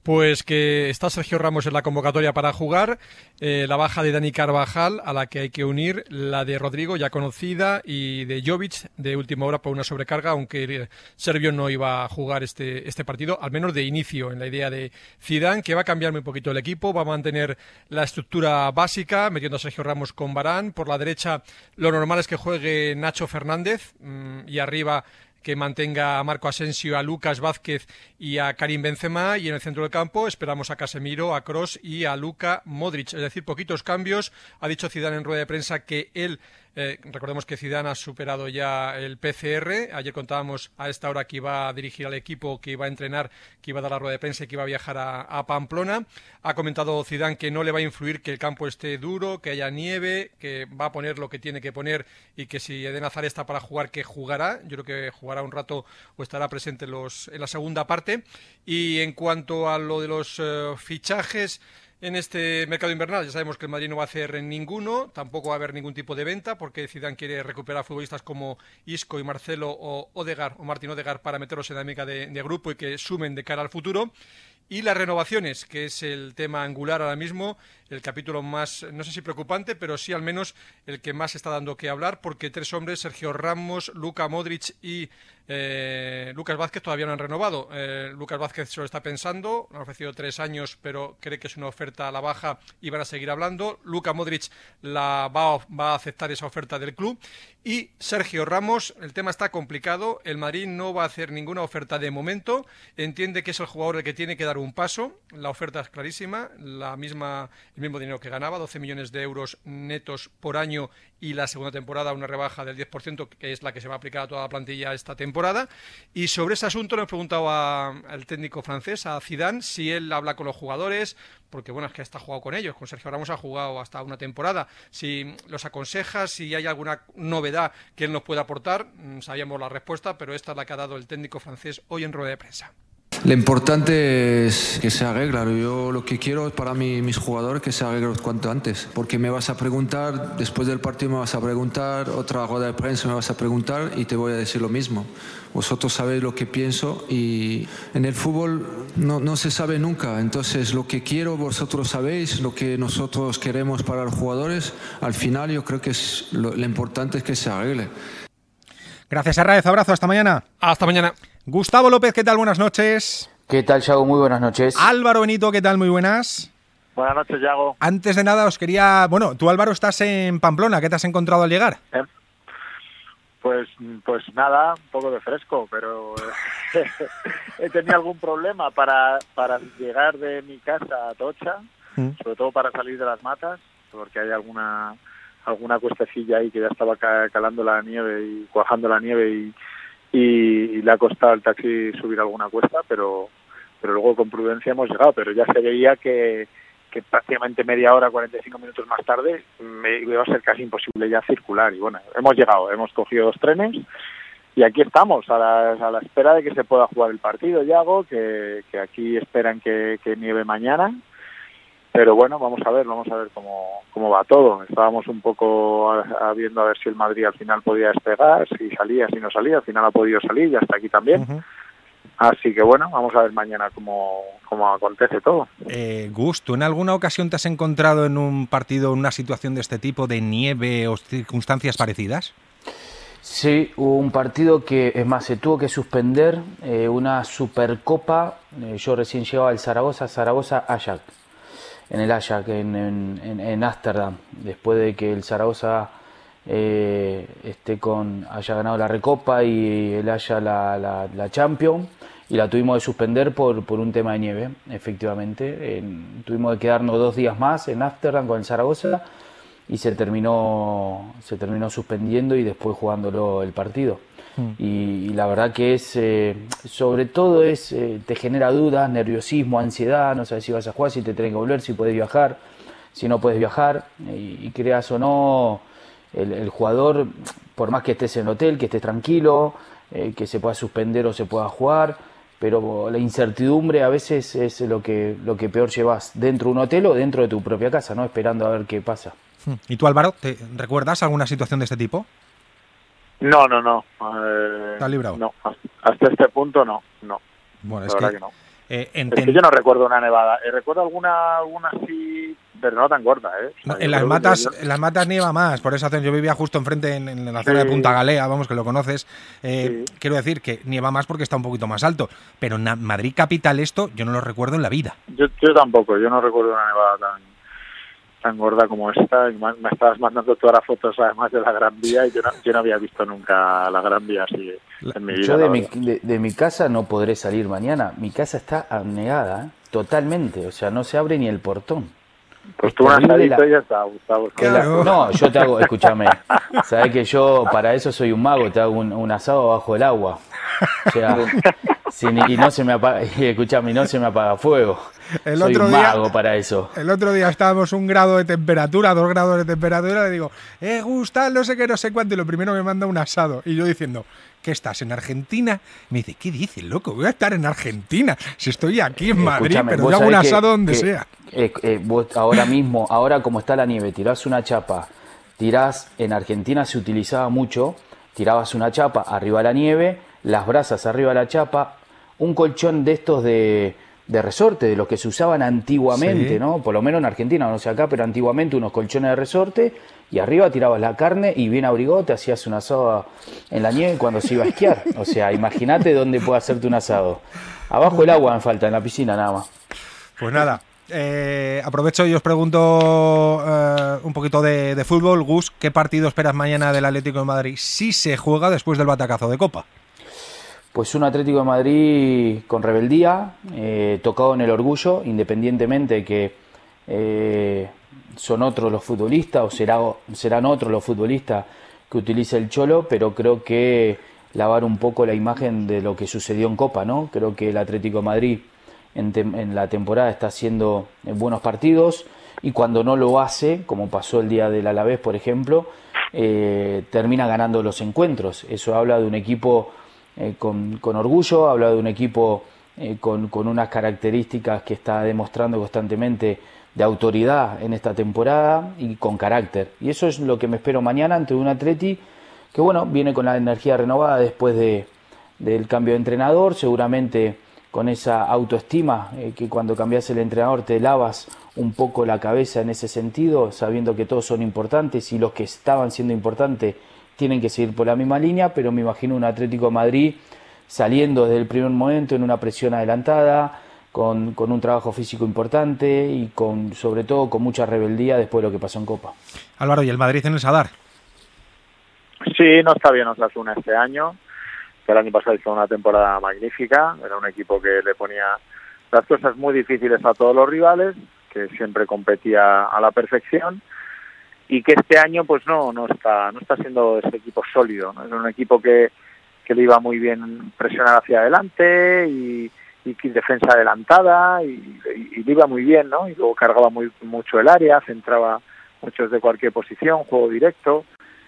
Pues que está Sergio Ramos en la convocatoria para jugar, la baja de Dani Carvajal, a la que hay que unir la de Rodrigo, ya conocida, y de Jovic, de última hora por una sobrecarga, aunque el serbio no iba a jugar este partido, al menos de inicio, en la idea de Zidane, que va a cambiar muy poquito el equipo, va a mantener la estructura básica, metiendo a Sergio Ramos con Varane. Por la derecha, lo normal es que juegue Nacho Fernández, y arriba que mantenga a Marco Asensio, a Lucas Vázquez y a Karim Benzema, y en el centro del campo esperamos a Casemiro, a Kroos y a Luka Modric, es decir, poquitos cambios. Ha dicho Zidane en rueda de prensa que él, recordemos que Zidane ha superado ya el PCR, ayer contábamos a esta hora que iba a dirigir al equipo, que iba a entrenar, que iba a dar la rueda de prensa y que iba a viajar a Pamplona. Ha comentado Zidane que no le va a influir que el campo esté duro, que haya nieve, que va a poner lo que tiene que poner, y que si Eden Hazard está para jugar, que jugará. Yo creo que jugará un rato o estará presente en la segunda parte. Y en cuanto a lo de los fichajes en este mercado invernal, ya sabemos que el Madrid no va a hacer ninguno, tampoco va a haber ningún tipo de venta, porque Zidane quiere recuperar futbolistas como Isco y Marcelo o Odegaard o Martín Odegaard para meterlos en la dinámica de grupo y que sumen de cara al futuro. Y las renovaciones, que es el tema angular ahora mismo, el capítulo más, no sé si preocupante, pero sí al menos el que más está dando que hablar, porque 3 hombres, Sergio Ramos, Luka Modric y Lucas Vázquez, todavía no han renovado. Lucas Vázquez se lo está pensando, han ofrecido 3 años, pero cree que es una oferta a la baja y van a seguir hablando. Luka Modric va a aceptar esa oferta del club. Y Sergio Ramos, el tema está complicado, el Madrid no va a hacer ninguna oferta de momento, entiende que es el jugador el que tiene que dar un paso, la oferta es clarísima, el mismo dinero que ganaba, 12 millones de euros netos por año, y la segunda temporada una rebaja del 10%, que es la que se va a aplicar a toda la plantilla esta temporada. Y sobre ese asunto le he preguntado al técnico francés, a Zidane, si él habla con los jugadores, porque bueno, es que hasta ha jugado con ellos, con Sergio Ramos ha jugado hasta una temporada, si los aconseja, si hay alguna novedad que él nos pueda aportar. Sabíamos la respuesta, pero esta es la que ha dado el técnico francés hoy en rueda de prensa. Lo importante es que se arregle. Yo lo que quiero para mis jugadores que se arregle cuanto antes, porque me vas a preguntar, después del partido me vas a preguntar, otra rueda de prensa me vas a preguntar y te voy a decir lo mismo. Vosotros sabéis lo que pienso y en el fútbol no se sabe nunca, entonces lo que quiero vosotros sabéis, lo que nosotros queremos para los jugadores, al final yo creo que lo importante es que se arregle. Gracias, Arraez, abrazo, hasta mañana. Hasta mañana. Gustavo López, ¿qué tal? Buenas noches. ¿Qué tal, Yago? Muy buenas noches. Álvaro Benito, ¿qué tal? Muy buenas. Buenas noches, Yago. Antes de nada, os quería... Bueno, tú, Álvaro, estás en Pamplona. ¿Qué te has encontrado al llegar? Pues nada, un poco de fresco, pero he tenido algún problema para llegar de mi casa a Atocha, sobre todo para salir de las matas, porque hay alguna cuestecilla ahí que ya estaba calando la nieve y cuajando la nieve y le ha costado al taxi subir alguna cuesta, pero luego con prudencia hemos llegado, pero ya se veía que prácticamente media hora, 45 minutos más tarde me iba a ser casi imposible ya circular, y bueno, hemos llegado, hemos cogido 2 trenes y aquí estamos a la espera de que se pueda jugar el partido, Yago, que aquí esperan que nieve mañana. Pero bueno, vamos a ver cómo va todo. Estábamos un poco viendo a ver si el Madrid al final podía despegar, si salía, si no salía. Al final ha podido salir y hasta aquí también. Uh-huh. Así que bueno, vamos a ver mañana cómo acontece todo. Gus, ¿tú en alguna ocasión te has encontrado en un partido en una situación de este tipo, de nieve o circunstancias parecidas? Sí, hubo un partido que, es más, se tuvo que suspender, una Supercopa. Yo recién llegaba al Zaragoza-Ajax. En el Ajax, en Ámsterdam, después de que el Zaragoza haya ganado la Recopa y el Ajax la Champions, y la tuvimos que suspender por un tema de nieve, efectivamente. Tuvimos que quedarnos 2 días más en Ámsterdam con el Zaragoza y se terminó suspendiendo y después jugándolo el partido. Y la verdad que es, sobre todo te genera dudas, nerviosismo, ansiedad, no sabes si vas a jugar, si te tenés que volver, si puedes viajar, si no puedes viajar, y creas o no, el jugador, por más que estés en el hotel, que estés tranquilo, que se pueda suspender o se pueda jugar, pero la incertidumbre a veces es lo que peor llevas dentro de un hotel o dentro de tu propia casa, ¿no? Esperando a ver qué pasa. ¿Y tú, Álvaro, te recuerdas alguna situación de este tipo? No. ¿Está librado? No, hasta este punto no. Bueno, la verdad que no. Es que yo no recuerdo una nevada. Recuerdo alguna así, pero no tan gorda, ¿eh? O sea, no, en las matas nieva más, por esa zona. Yo vivía justo enfrente en la zona de Punta Galea, vamos, que lo conoces. Quiero decir que nieva más porque está un poquito más alto, pero en Madrid capital esto yo no lo recuerdo en la vida. Yo tampoco, yo no recuerdo una nevada tan gorda como esta. Me estabas mandando todas las fotos además de la Gran Vía y yo no había visto nunca la Gran Vía así en mi vida. Yo de mi casa no podré salir mañana. Mi casa está anegada, totalmente, o sea, no se abre ni el portón. Pues tú un asadito y ya está, Gustavo. Claro. No, yo te hago, escúchame, sabes que yo para eso soy un mago, te hago un asado bajo el agua. O sea, y no se me apaga, escúchame, no se me apaga fuego. Soy un mago para eso. El otro día estábamos 1 grado de temperatura, 2 grados de temperatura, le digo, Gustavo, no sé qué, no sé cuánto, y lo primero me manda un asado. Y yo diciendo, ¿qué estás, en Argentina? Me dice, ¿qué dices, loco? Voy a estar en Argentina, si estoy aquí en Madrid, escúchame, pero yo hago un asado donde sea. Vos ahora como está la nieve, tirás una chapa, en Argentina se utilizaba mucho, tirabas una chapa arriba de la nieve, las brasas arriba de la chapa, un colchón de estos de resorte, de los que se usaban antiguamente, sí, ¿no? Por lo menos en Argentina, no sé acá, pero antiguamente unos colchones de resorte y arriba tirabas la carne y bien abrigado te hacías un asado en la nieve cuando se iba a esquiar. O sea, imagínate dónde puede hacerte un asado. Abajo el agua me falta, en la piscina nada más. Pues nada, aprovecho y os pregunto un poquito de fútbol. Gus, ¿qué partido esperas mañana del Atlético de Madrid si se juega después del batacazo de Copa? Pues un Atlético de Madrid con rebeldía, tocado en el orgullo, independientemente que son otros los futbolistas o serán otros los futbolistas que utilice el Cholo, pero creo que lavar un poco la imagen de lo que sucedió en Copa, ¿no? Creo que el Atlético de Madrid en la temporada está haciendo buenos partidos y cuando no lo hace, como pasó el día del Alavés, por ejemplo, termina ganando los encuentros. Eso habla de un equipo con orgullo, habla de un equipo con unas características que está demostrando constantemente de autoridad en esta temporada y con carácter. Y eso es lo que me espero mañana ante un Atleti que, bueno, viene con la energía renovada después del cambio de entrenador, seguramente con esa autoestima que cuando cambias el entrenador te lavas un poco la cabeza en ese sentido, sabiendo que todos son importantes y los que estaban siendo importantes tienen que seguir por la misma línea, pero me imagino un Atlético de Madrid saliendo desde el primer momento en una presión adelantada, con un trabajo físico importante y sobre todo con mucha rebeldía después de lo que pasó en Copa. Álvaro, ¿y el Madrid en el Sadar? Sí, no está bien Osasuna este año, que el año pasado hizo una temporada magnífica, era un equipo que le ponía las cosas muy difíciles a todos los rivales, que siempre competía a la perfección, y que este año pues no está siendo ese equipo sólido, ¿no? Es un equipo que le iba muy bien presionar hacia adelante y defensa adelantada y le iba muy bien, ¿no? Y luego cargaba mucho el área, centraba muchos de cualquier posición, juego directo,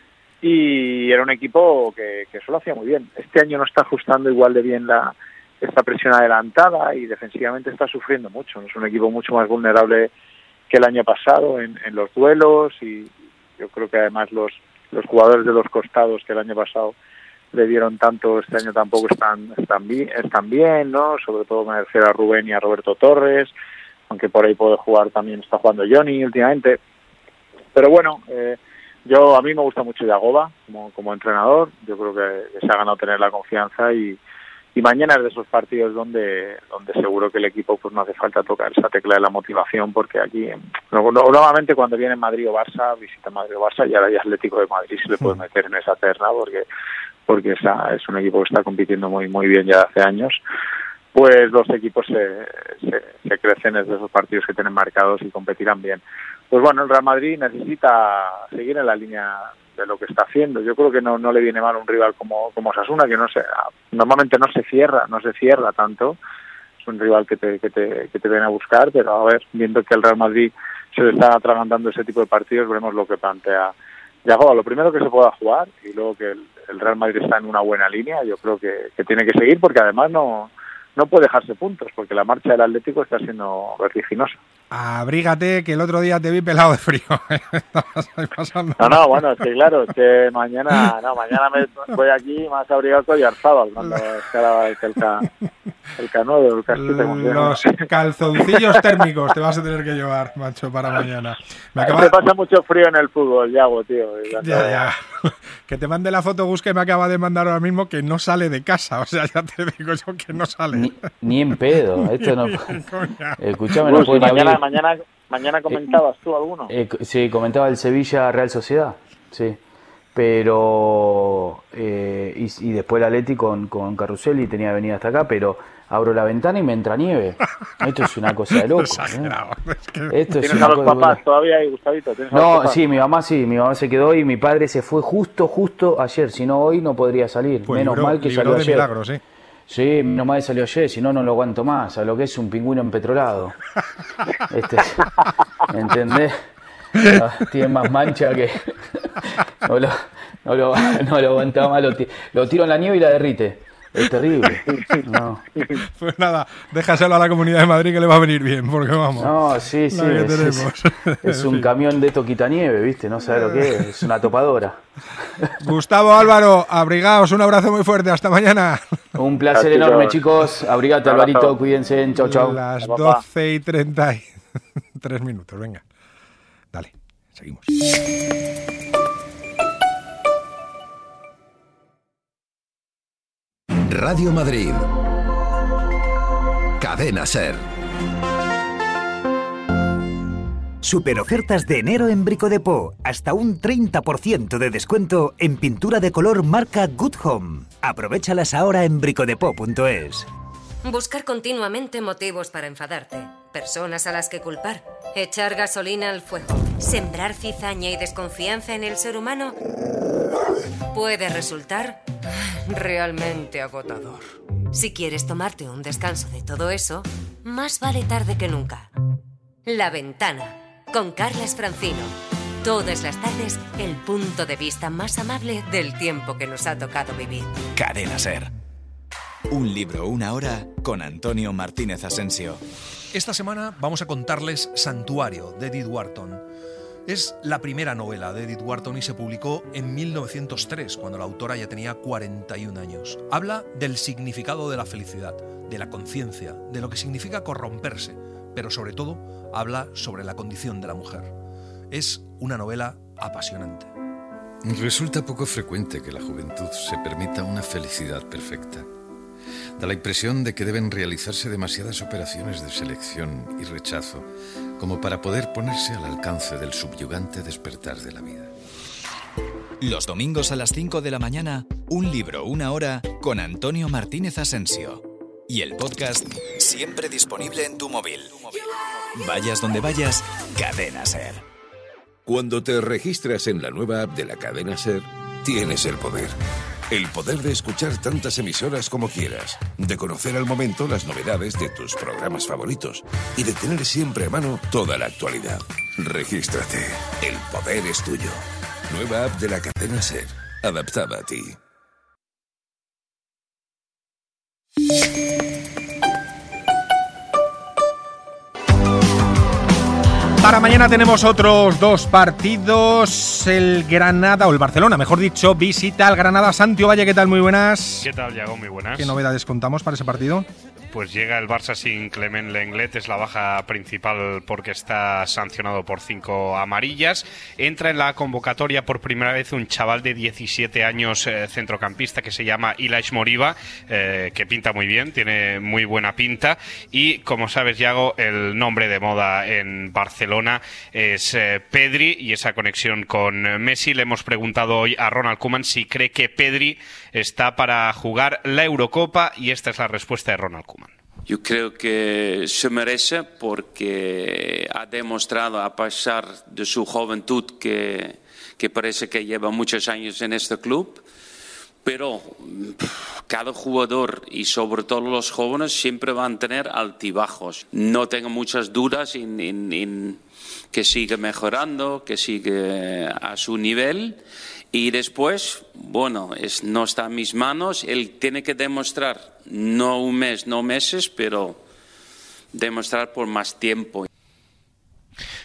y era un equipo que eso lo hacía muy bien. Este año no está ajustando igual de bien esta presión adelantada y defensivamente está sufriendo mucho. Es un equipo mucho más vulnerable que el año pasado en los duelos, y yo creo que además los jugadores de los costados que el año pasado le dieron tanto, este año tampoco están bien, ¿no? Sobre todo me refiero a Rubén y a Roberto Torres, aunque por ahí puede jugar también, está jugando Johnny últimamente. Pero bueno, a mí me gusta mucho Yagoba como entrenador. Yo creo que se ha ganado tener la confianza y mañana es de esos partidos donde seguro que el equipo pues no hace falta tocar esa tecla de la motivación, porque aquí nuevamente cuando viene Madrid o Barça, visita Madrid o Barça, y ahora ya Atlético de Madrid se le puede meter en esa terna porque es un equipo que está compitiendo muy muy bien ya hace años. Pues los equipos se crecen desde esos partidos que tienen marcados y competirán bien. Pues bueno, el Real Madrid necesita seguir en la línea de lo que está haciendo. Yo creo que no le viene mal un rival como Osasuna, que normalmente no se cierra tanto. Es un rival que te viene a buscar, pero a ver, viendo que el Real Madrid se le está atragantando ese tipo de partidos, veremos lo que plantea Yagoba. Lo primero que se pueda jugar, y luego que el Real Madrid está en una buena línea, yo creo que tiene que seguir, porque además no puede dejarse puntos, porque la marcha del Atlético está siendo vertiginosa. abrígate, que el otro día te vi pelado de frío. No, bueno, es que claro, es que mañana me voy aquí más abrigado que Oyarzábal, cuando escala el K9, el K7. Los calzoncillos térmicos te vas a tener que llevar, macho, para mañana. Me pasa mucho frío en el fútbol, Yago, tío. Ya. Que te mande la foto, Gus, que me acaba de mandar ahora mismo, que no sale de casa. O sea, ya te digo yo que no sale. Ni en pedo. Esto no. Escúchame, no puedo mañana comentabas tú alguno. Sí, comentaba el Sevilla Real Sociedad. Sí. Pero. Y después el Atleti con Carrusel y tenía que venir hasta acá, pero. Abro la ventana y me entra nieve. Esto es una cosa de loco. ¿Tienes a los papás todavía ahí, Gustavito? No, sí, mi mamá se quedó y mi padre se fue justo ayer. Si no, hoy no podría salir. Pues menos mal que salió ayer. Milagro, ¿sí? Sí, menos mal que salió ayer, si no, no lo aguanto más. A lo que es un pingüino empetrolado. ¿Entendés? Tiene más mancha que... No lo aguantaba más. Lo tiro en la nieve y la derrite. Es terrible. No. Pues nada, déjaselo a la Comunidad de Madrid que le va a venir bien, porque vamos. No, sí. Es un camión de quitanieve, ¿viste? No sabe lo que es una topadora. Gustavo, Álvaro, abrigaos, un abrazo muy fuerte, hasta mañana. Un placer enorme, chicos. Abrigate, Alvarito, cuídense. Chau. Las 12:33 minutos, venga. Dale, seguimos. Radio Madrid. Cadena SER. Super ofertas de enero en Brico Depot. Hasta un 30% de descuento en pintura de color marca Good Home. Aprovéchalas ahora en bricodepot.es. Buscar continuamente motivos para enfadarte. Personas a las que culpar. Echar gasolina al fuego. Sembrar cizaña y desconfianza en el ser humano puede resultar realmente agotador. Si quieres tomarte un descanso de todo eso, más vale tarde que nunca. La Ventana, con Carlas Francino. Todas las tardes, el punto de vista más amable del tiempo que nos ha tocado vivir. Cadena SER. Un libro, una hora, con Antonio Martínez Asensio. Esta semana vamos a contarles Santuario, de Edith Wharton. Es la primera novela de Edith Wharton y se publicó en 1903, cuando la autora ya tenía 41 años. Habla del significado de la felicidad, de la conciencia, de lo que significa corromperse, pero sobre todo habla sobre la condición de la mujer. Es una novela apasionante. Resulta poco frecuente que la juventud se permita una felicidad perfecta. Da la impresión de que deben realizarse demasiadas operaciones de selección y rechazo como para poder ponerse al alcance del subyugante despertar de la vida. Los domingos a las 5 de la mañana, un libro, una hora, con Antonio Martínez Asensio. Y el podcast siempre disponible en tu móvil. Vayas donde vayas, Cadena SER. Cuando te registras en la nueva app de la Cadena SER, tienes el poder. El poder de escuchar tantas emisoras como quieras, de conocer al momento las novedades de tus programas favoritos y de tener siempre a mano toda la actualidad. Regístrate. El poder es tuyo. Nueva app de la Cadena SER. Adaptada a ti. Para mañana tenemos otros dos partidos. El Granada, o el Barcelona, mejor dicho, visita al Granada. Santi Ovalle, ¿qué tal? Muy buenas. ¿Qué tal, Yago? Muy buenas. ¿Qué novedades contamos para ese partido? Pues llega el Barça sin Clement Lenglet, es la baja principal porque está sancionado por 5 amarillas. Entra en la convocatoria por primera vez un chaval de 17 años centrocampista que se llama Ilaix Moriba, que pinta muy bien, tiene muy buena pinta. Y como sabes, Yago, el nombre de moda en Barcelona es Pedri, y esa conexión con Messi. Le hemos preguntado hoy a Ronald Koeman si cree que Pedri está para jugar la Eurocopa, y esta es la respuesta de Ronald Koeman. Yo creo que se merece porque ha demostrado, a pesar de su juventud, que parece que lleva muchos años en este club, pero cada jugador y sobre todo los jóvenes siempre van a tener altibajos. No tengo muchas dudas en que sigue mejorando, que sigue a su nivel. Y después, bueno, no está en mis manos. Él tiene que demostrar, no un mes, no meses, pero demostrar por más tiempo.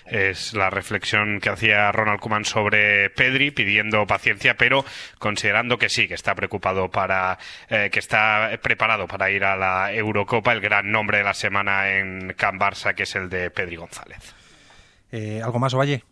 Es la reflexión que hacía Ronald Koeman sobre Pedri, pidiendo paciencia, pero considerando que sí, que está preocupado que está preparado para ir a la Eurocopa. El gran nombre de la semana en Can Barça, que es el de Pedri González. ¿Algo más, Ovalle?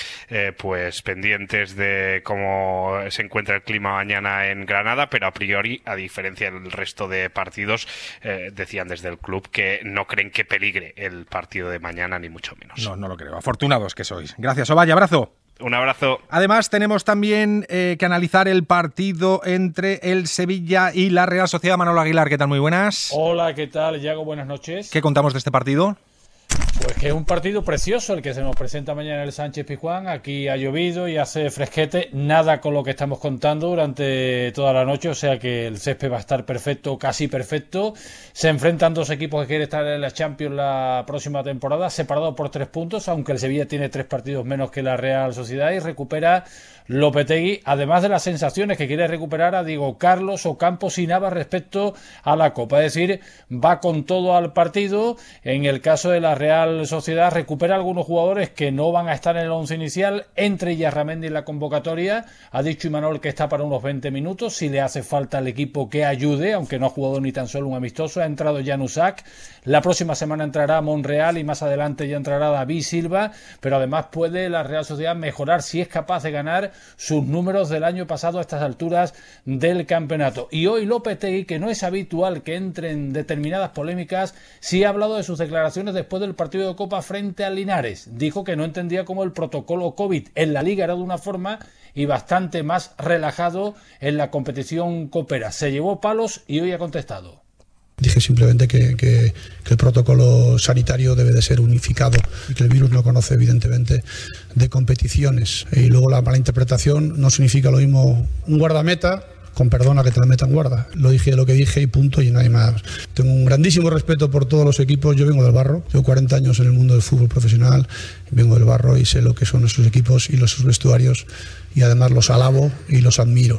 Pues pendientes de cómo se encuentra el clima mañana en Granada, pero a priori, a diferencia del resto de partidos, decían desde el club que no creen que peligre el partido de mañana, ni mucho menos. No lo creo. Afortunados que sois. Gracias, Ovalle. Abrazo. Un abrazo. Además, tenemos también que analizar el partido entre el Sevilla y la Real Sociedad. Manolo Aguilar, ¿qué tal? Muy buenas. Hola, ¿qué tal, Yago? Buenas noches. ¿Qué contamos de este partido? Pues que es un partido precioso el que se nos presenta mañana en el Sánchez Pizjuán. Aquí ha llovido y hace fresquete, nada con lo que estamos contando durante toda la noche, o sea que el césped va a estar perfecto, casi perfecto. Se enfrentan dos equipos que quieren estar en la Champions la próxima temporada, separados por 3 puntos, aunque el Sevilla tiene 3 partidos menos que la Real Sociedad, y recupera Lopetegui, además de las sensaciones que quiere recuperar a Diego Carlos Ocampos y Navas respecto a la Copa, es decir, va con todo al partido. En el caso de la Real Sociedad, recupera algunos jugadores que no van a estar en el once inicial, entre Yarramendi en la convocatoria. Ha dicho Imanol que está para unos 20 minutos, si le hace falta al equipo que ayude, aunque no ha jugado ni tan solo un amistoso. Ha entrado Jan Usac, la próxima semana entrará Monreal y más adelante ya entrará David Silva, pero además puede la Real Sociedad mejorar si es capaz de ganar sus números del año pasado a estas alturas del campeonato. Y hoy Lopetegui, que no es habitual que entre en determinadas polémicas, sí ha hablado de sus declaraciones después del partido de Copa frente al Linares. Dijo que no entendía cómo el protocolo COVID en la Liga era de una forma y bastante más relajado en la competición copera. Se llevó palos y hoy ha contestado. Dije simplemente que el protocolo sanitario debe de ser unificado y que el virus no conoce evidentemente de competiciones. Y luego la mala interpretación no significa lo mismo un guardameta, con perdón a que te la metan guarda. Lo dije lo que dije y punto, y nadie más. Tengo un grandísimo respeto por todos los equipos. Yo vengo del barro, llevo 40 años en el mundo del fútbol profesional, vengo del barro y sé lo que son nuestros equipos y sus vestuarios, y además los alabo y los admiro.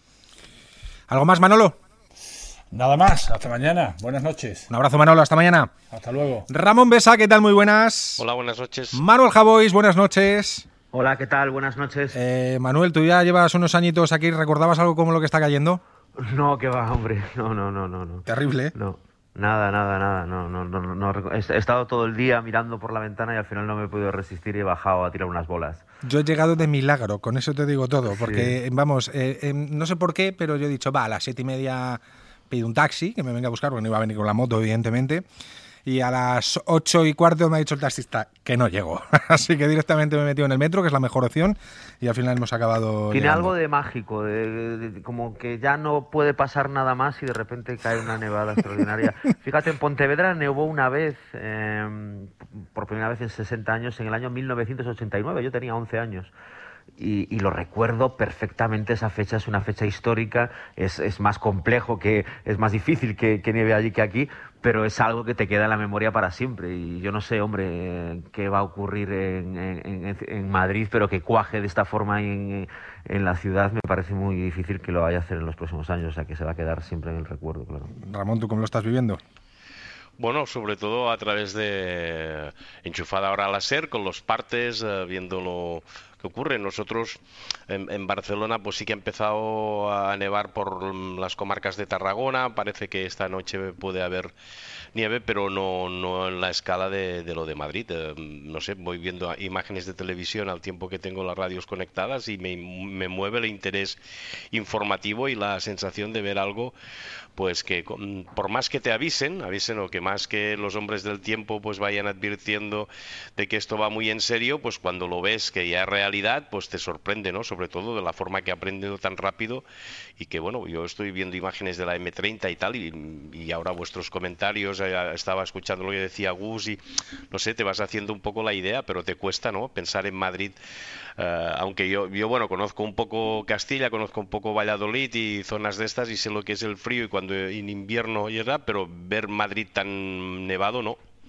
¿Algo más, Manolo? Nada más, hasta mañana, buenas noches. Un abrazo, Manolo, hasta mañana. Hasta luego. Ramón Besa, ¿qué tal? Muy buenas. Hola, buenas noches. Manuel Javois, buenas noches. Hola, ¿qué tal? Buenas noches. Manuel, tú ya llevas unos añitos aquí, ¿recordabas algo como lo que está cayendo? No, que va, hombre, no. Terrible, ¿eh? No, nada, no. He estado todo el día mirando por la ventana y al final no me he podido resistir y he bajado a tirar unas bolas. Yo he llegado de milagro, con eso te digo todo, porque, vamos, no sé por qué, pero yo he dicho, a las 7:30... pido un taxi, que me venga a buscar, porque no iba a venir con la moto, evidentemente, y a las 8:15 me ha dicho el taxista que no llego. Así que directamente me he metido en el metro, que es la mejor opción, y al final hemos acabado Tiene llegando. algo de mágico, como que ya no puede pasar nada más y de repente cae una nevada extraordinaria. Fíjate, en Pontevedra nevó una vez, por primera vez en 60 años, en el año 1989, yo tenía 11 años. Y lo recuerdo perfectamente, esa fecha es una fecha histórica, es más complejo, es más difícil que nieve allí que aquí, pero es algo que te queda en la memoria para siempre. Y yo no sé, hombre, qué va a ocurrir en Madrid, pero que cuaje de esta forma en la ciudad me parece muy difícil que lo vaya a hacer en los próximos años, o sea que se va a quedar siempre en el recuerdo, claro. Ramón, ¿tú cómo lo estás viviendo? Bueno, sobre todo a través de enchufada ahora a la SER, con los partes, viendo lo que ocurre. Nosotros en Barcelona pues sí que ha empezado a nevar por las comarcas de Tarragona. Parece que esta noche puede haber nieve, pero no en la escala de lo de Madrid. No sé, voy viendo imágenes de televisión al tiempo que tengo las radios conectadas y me mueve el interés informativo y la sensación de ver algo pues que por más que te avisen o que más que los hombres del tiempo pues vayan advirtiendo de que esto va muy en serio, pues cuando lo ves que ya es realidad, pues te sorprende, ¿no? Sobre todo de la forma que ha aprendido tan rápido y que, bueno, yo estoy viendo imágenes de la M30 y tal, y ahora vuestros comentarios, estaba escuchando lo que decía Gus y, no sé, te vas haciendo un poco la idea, pero te cuesta, ¿no? Pensar en Madrid, aunque yo bueno, conozco un poco Castilla, conozco un poco Valladolid y zonas de estas y sé lo que es el frío y cuando en invierno llega, pero ver Madrid tan nevado, no.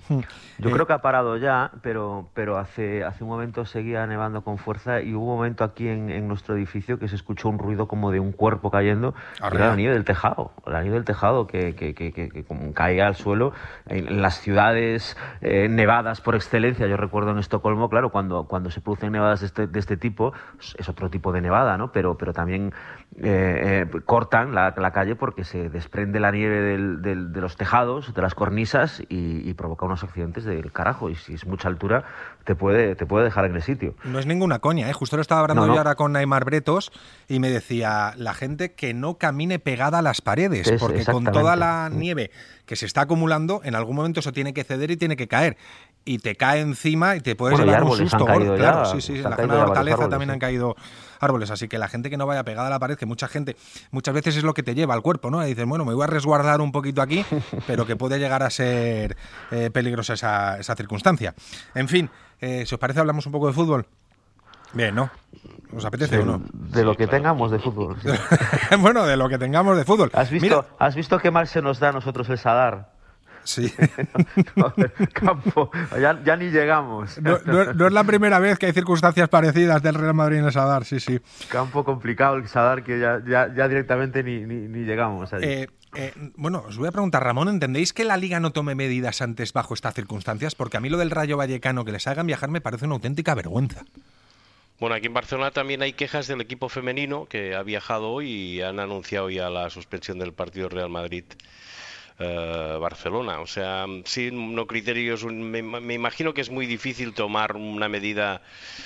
Yo creo que ha parado ya, pero hace un momento seguía nevando con fuerza y hubo un momento aquí en nuestro edificio que se escuchó un ruido como de un cuerpo cayendo. Era la nieve del tejado, que como caía al suelo en las ciudades nevadas por excelencia. Yo recuerdo en Estocolmo, claro, cuando se producen nevadas de este tipo, es otro tipo de nevada, ¿no? Pero también cortan la calle porque se desprende la nieve de los tejados, de las cornisas y provoca unos accidentes del carajo, y si es mucha altura te puede dejar en el sitio. No es ninguna coña, ¿eh? Justo lo estaba hablando yo ahora con Aimar Bretos y me decía la gente que no camine pegada a las paredes, porque con toda la nieve que se está acumulando, en algún momento eso tiene que ceder y tiene que caer. Y te cae encima y te puedes llevar un susto. Claro, sí, en la zona de Hortaleza también han caído árboles, así que la gente que no vaya pegada a la pared, que muchas veces es lo que te lleva al cuerpo, ¿no? Y dices, bueno, me voy a resguardar un poquito aquí, pero que puede llegar a ser peligrosa esa circunstancia. En fin, si os parece hablamos un poco de fútbol. Bien, ¿no? ¿Os apetece o no? De lo que tengamos de fútbol. Sí. Bueno, de lo que tengamos de fútbol. ¿Has visto qué mal se nos da a nosotros el Sadar? Sí. Campo, ya ni llegamos. No es la primera vez que hay circunstancias parecidas del Real Madrid en el Sadar, sí. Campo complicado el Sadar, que ya directamente ni llegamos ahí. Bueno, os voy a preguntar, Ramón, ¿entendéis que la Liga no tome medidas antes bajo estas circunstancias? Porque a mí lo del Rayo Vallecano que les hagan viajar me parece una auténtica vergüenza. Bueno, aquí en Barcelona también hay quejas del equipo femenino que ha viajado hoy y han anunciado ya la suspensión del partido Real Madrid. Barcelona, o sea, sí, no criterios, me imagino que es muy difícil tomar una medida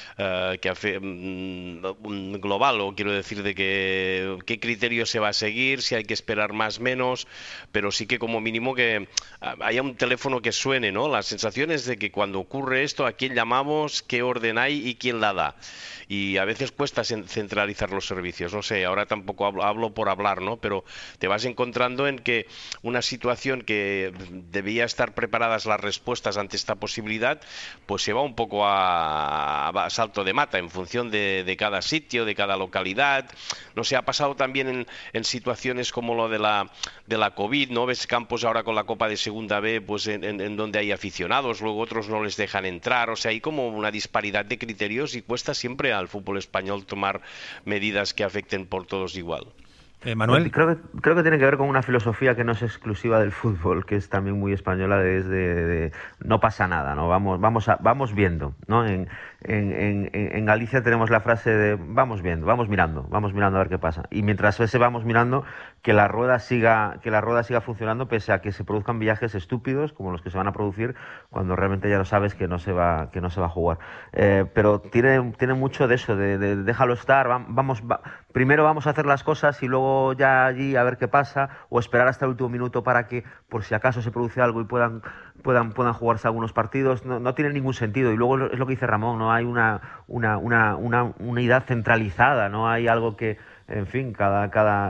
global, o quiero decir de qué criterio se va a seguir, si hay que esperar más, menos, pero sí que como mínimo que haya un teléfono que suene, ¿no? La sensación es de que cuando ocurre esto, ¿a quién llamamos, qué orden hay y quién la da? Y a veces cuesta centralizar los servicios, no sé, ahora tampoco hablo por hablar, ¿no? Pero te vas encontrando en que una situación que debía estar preparadas las respuestas ante esta posibilidad, pues se va un poco a salto de mata en función de cada sitio, de cada localidad. No sé, ha pasado también en situaciones como lo de la COVID, ¿no? Ves campos ahora con la Copa de Segunda B, pues en donde hay aficionados, luego otros no les dejan entrar, o sea, hay como una disparidad de criterios y cuesta siempre al fútbol español tomar medidas que afecten por todos igual. Manuel. Creo que tiene que ver con una filosofía que no es exclusiva del fútbol, que es también muy española, de no pasa nada, ¿no? Vamos viendo, ¿no? En Galicia tenemos la frase de vamos viendo, vamos mirando a ver qué pasa. Y mientras ese vamos mirando, que la rueda siga funcionando, pese a que se produzcan viajes estúpidos como los que se van a producir cuando realmente ya lo sabes que no se va a jugar. Pero tiene mucho de eso, de déjalo estar, primero vamos a hacer las cosas y luego ya allí a ver qué pasa, o esperar hasta el último minuto para que por si acaso se produce algo y puedan jugarse algunos partidos. No tiene ningún sentido. Y luego es lo que dice Ramón, no hay una unidad centralizada, no hay algo que, en fin, para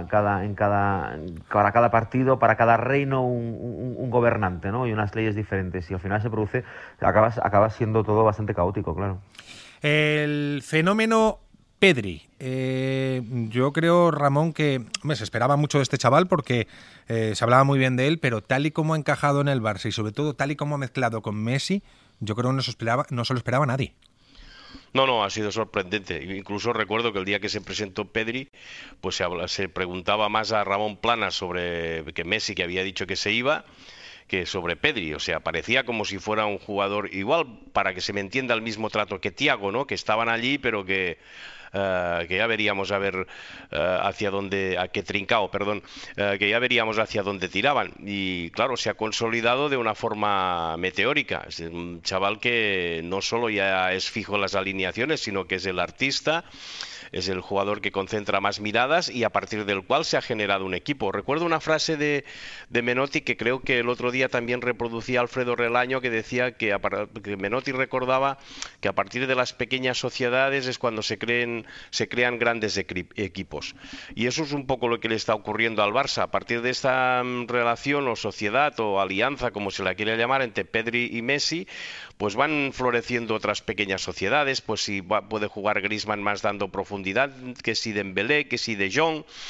cada partido, para cada reino un gobernante, ¿no? Y unas leyes diferentes, y al final acaba siendo todo bastante caótico, claro. El fenómeno Pedri. Yo creo, Ramón, que se esperaba mucho de este chaval porque se hablaba muy bien de él, pero tal y como ha encajado en el Barça y sobre todo tal y como ha mezclado con Messi, yo creo que no se lo esperaba nadie. No, ha sido sorprendente. Incluso recuerdo que el día que se presentó Pedri, pues se preguntaba más a Ramón Planas sobre que Messi, que había dicho que se iba, que sobre Pedri. O sea, parecía como si fuera un jugador igual, para que se me entienda, el mismo trato que Thiago, ¿no? Que estaban allí, pero que ya veríamos a ver hacia dónde, que ya veríamos hacia dónde tiraban. Y claro, se ha consolidado de una forma meteórica. Es un chaval que no solo ya es fijo en las alineaciones, sino que es el artista, es el jugador que concentra más miradas y a partir del cual se ha generado un equipo. Recuerdo una frase de Menotti que creo que el otro día también reproducía Alfredo Relaño, que decía que Menotti recordaba que a partir de las pequeñas sociedades es cuando se crean grandes equipos. Y eso es un poco lo que le está ocurriendo al Barça. A partir de esta relación o sociedad o alianza, como se la quiere llamar, entre Pedri y Messi, pues van floreciendo otras pequeñas sociedades. Pues si puede jugar Griezmann más dando profundidad, que si Dembélé, que si De Jong.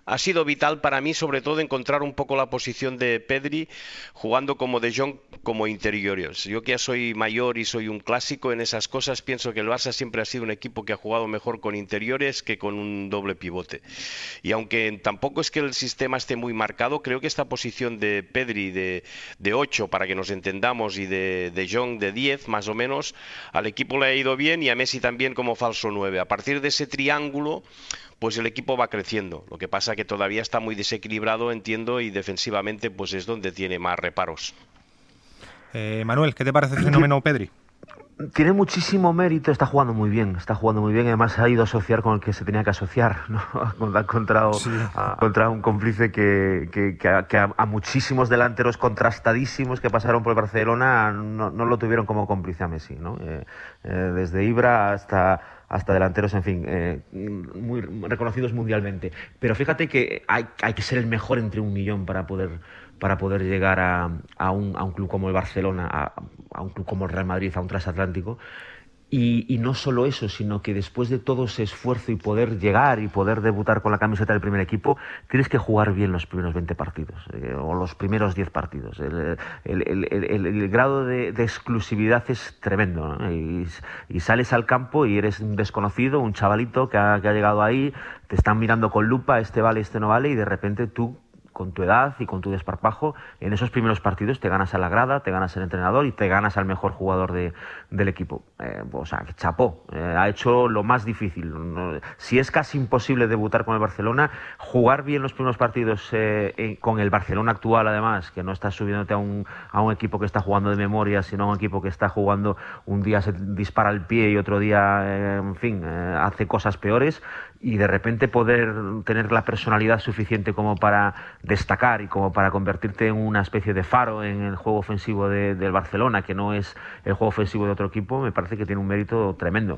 ha sido vital para mí, sobre todo, encontrar un poco la posición de Pedri, jugando como De Jong, como interiores. Yo que ya soy mayor y soy un clásico en esas cosas, pienso que el Barça siempre ha sido un equipo que ha jugado mejor con interiores que con un doble pivote. Y aunque tampoco es que el sistema esté muy marcado, creo que esta posición de Pedri de 8, para que nos entendamos, y de Jong de 10, más o menos, al equipo le ha ido bien, y a Messi también como falso 9. A partir de ese triángulo, pues el equipo va creciendo. Lo que pasa que todavía está muy desequilibrado, entiendo, y defensivamente pues es donde tiene más reparos. Manuel, ¿qué te parece el fenómeno Pedri? Tiene muchísimo mérito, está jugando muy bien, además ha ido a asociar con el que se tenía que asociar, ¿no? Ha encontrado un cómplice que a muchísimos delanteros contrastadísimos que pasaron por el Barcelona no lo tuvieron como cómplice a Messi, ¿no? Desde Ibra hasta delanteros, en fin, muy reconocidos mundialmente. Pero fíjate que hay que ser el mejor entre 1 millón para poder llegar a un club como el Barcelona, a un club como el Real Madrid, a un transatlántico. Y no solo eso, sino que después de todo ese esfuerzo y poder llegar y poder debutar con la camiseta del primer equipo, tienes que jugar bien los primeros 20 partidos o los primeros 10 partidos. El grado de exclusividad es tremendo, ¿no? Y sales al campo y eres un desconocido, un chavalito que ha llegado ahí, te están mirando con lupa, este vale, este no vale, y de repente tú, con tu edad y con tu desparpajo, en esos primeros partidos te ganas a la grada, te ganas al entrenador y te ganas al mejor jugador del equipo. O sea, chapó, ha hecho lo más difícil. Si es casi imposible debutar con el Barcelona, jugar bien los primeros partidos con el Barcelona actual, además, que no estás subiéndote a un equipo que está jugando de memoria, sino a un equipo que está jugando, un día se dispara el pie y otro día, en fin, hace cosas peores, y de repente poder tener la personalidad suficiente como para destacar y como para convertirte en una especie de faro en el juego ofensivo del Barcelona, que no es el juego ofensivo de otro equipo, me parece que tiene un mérito tremendo.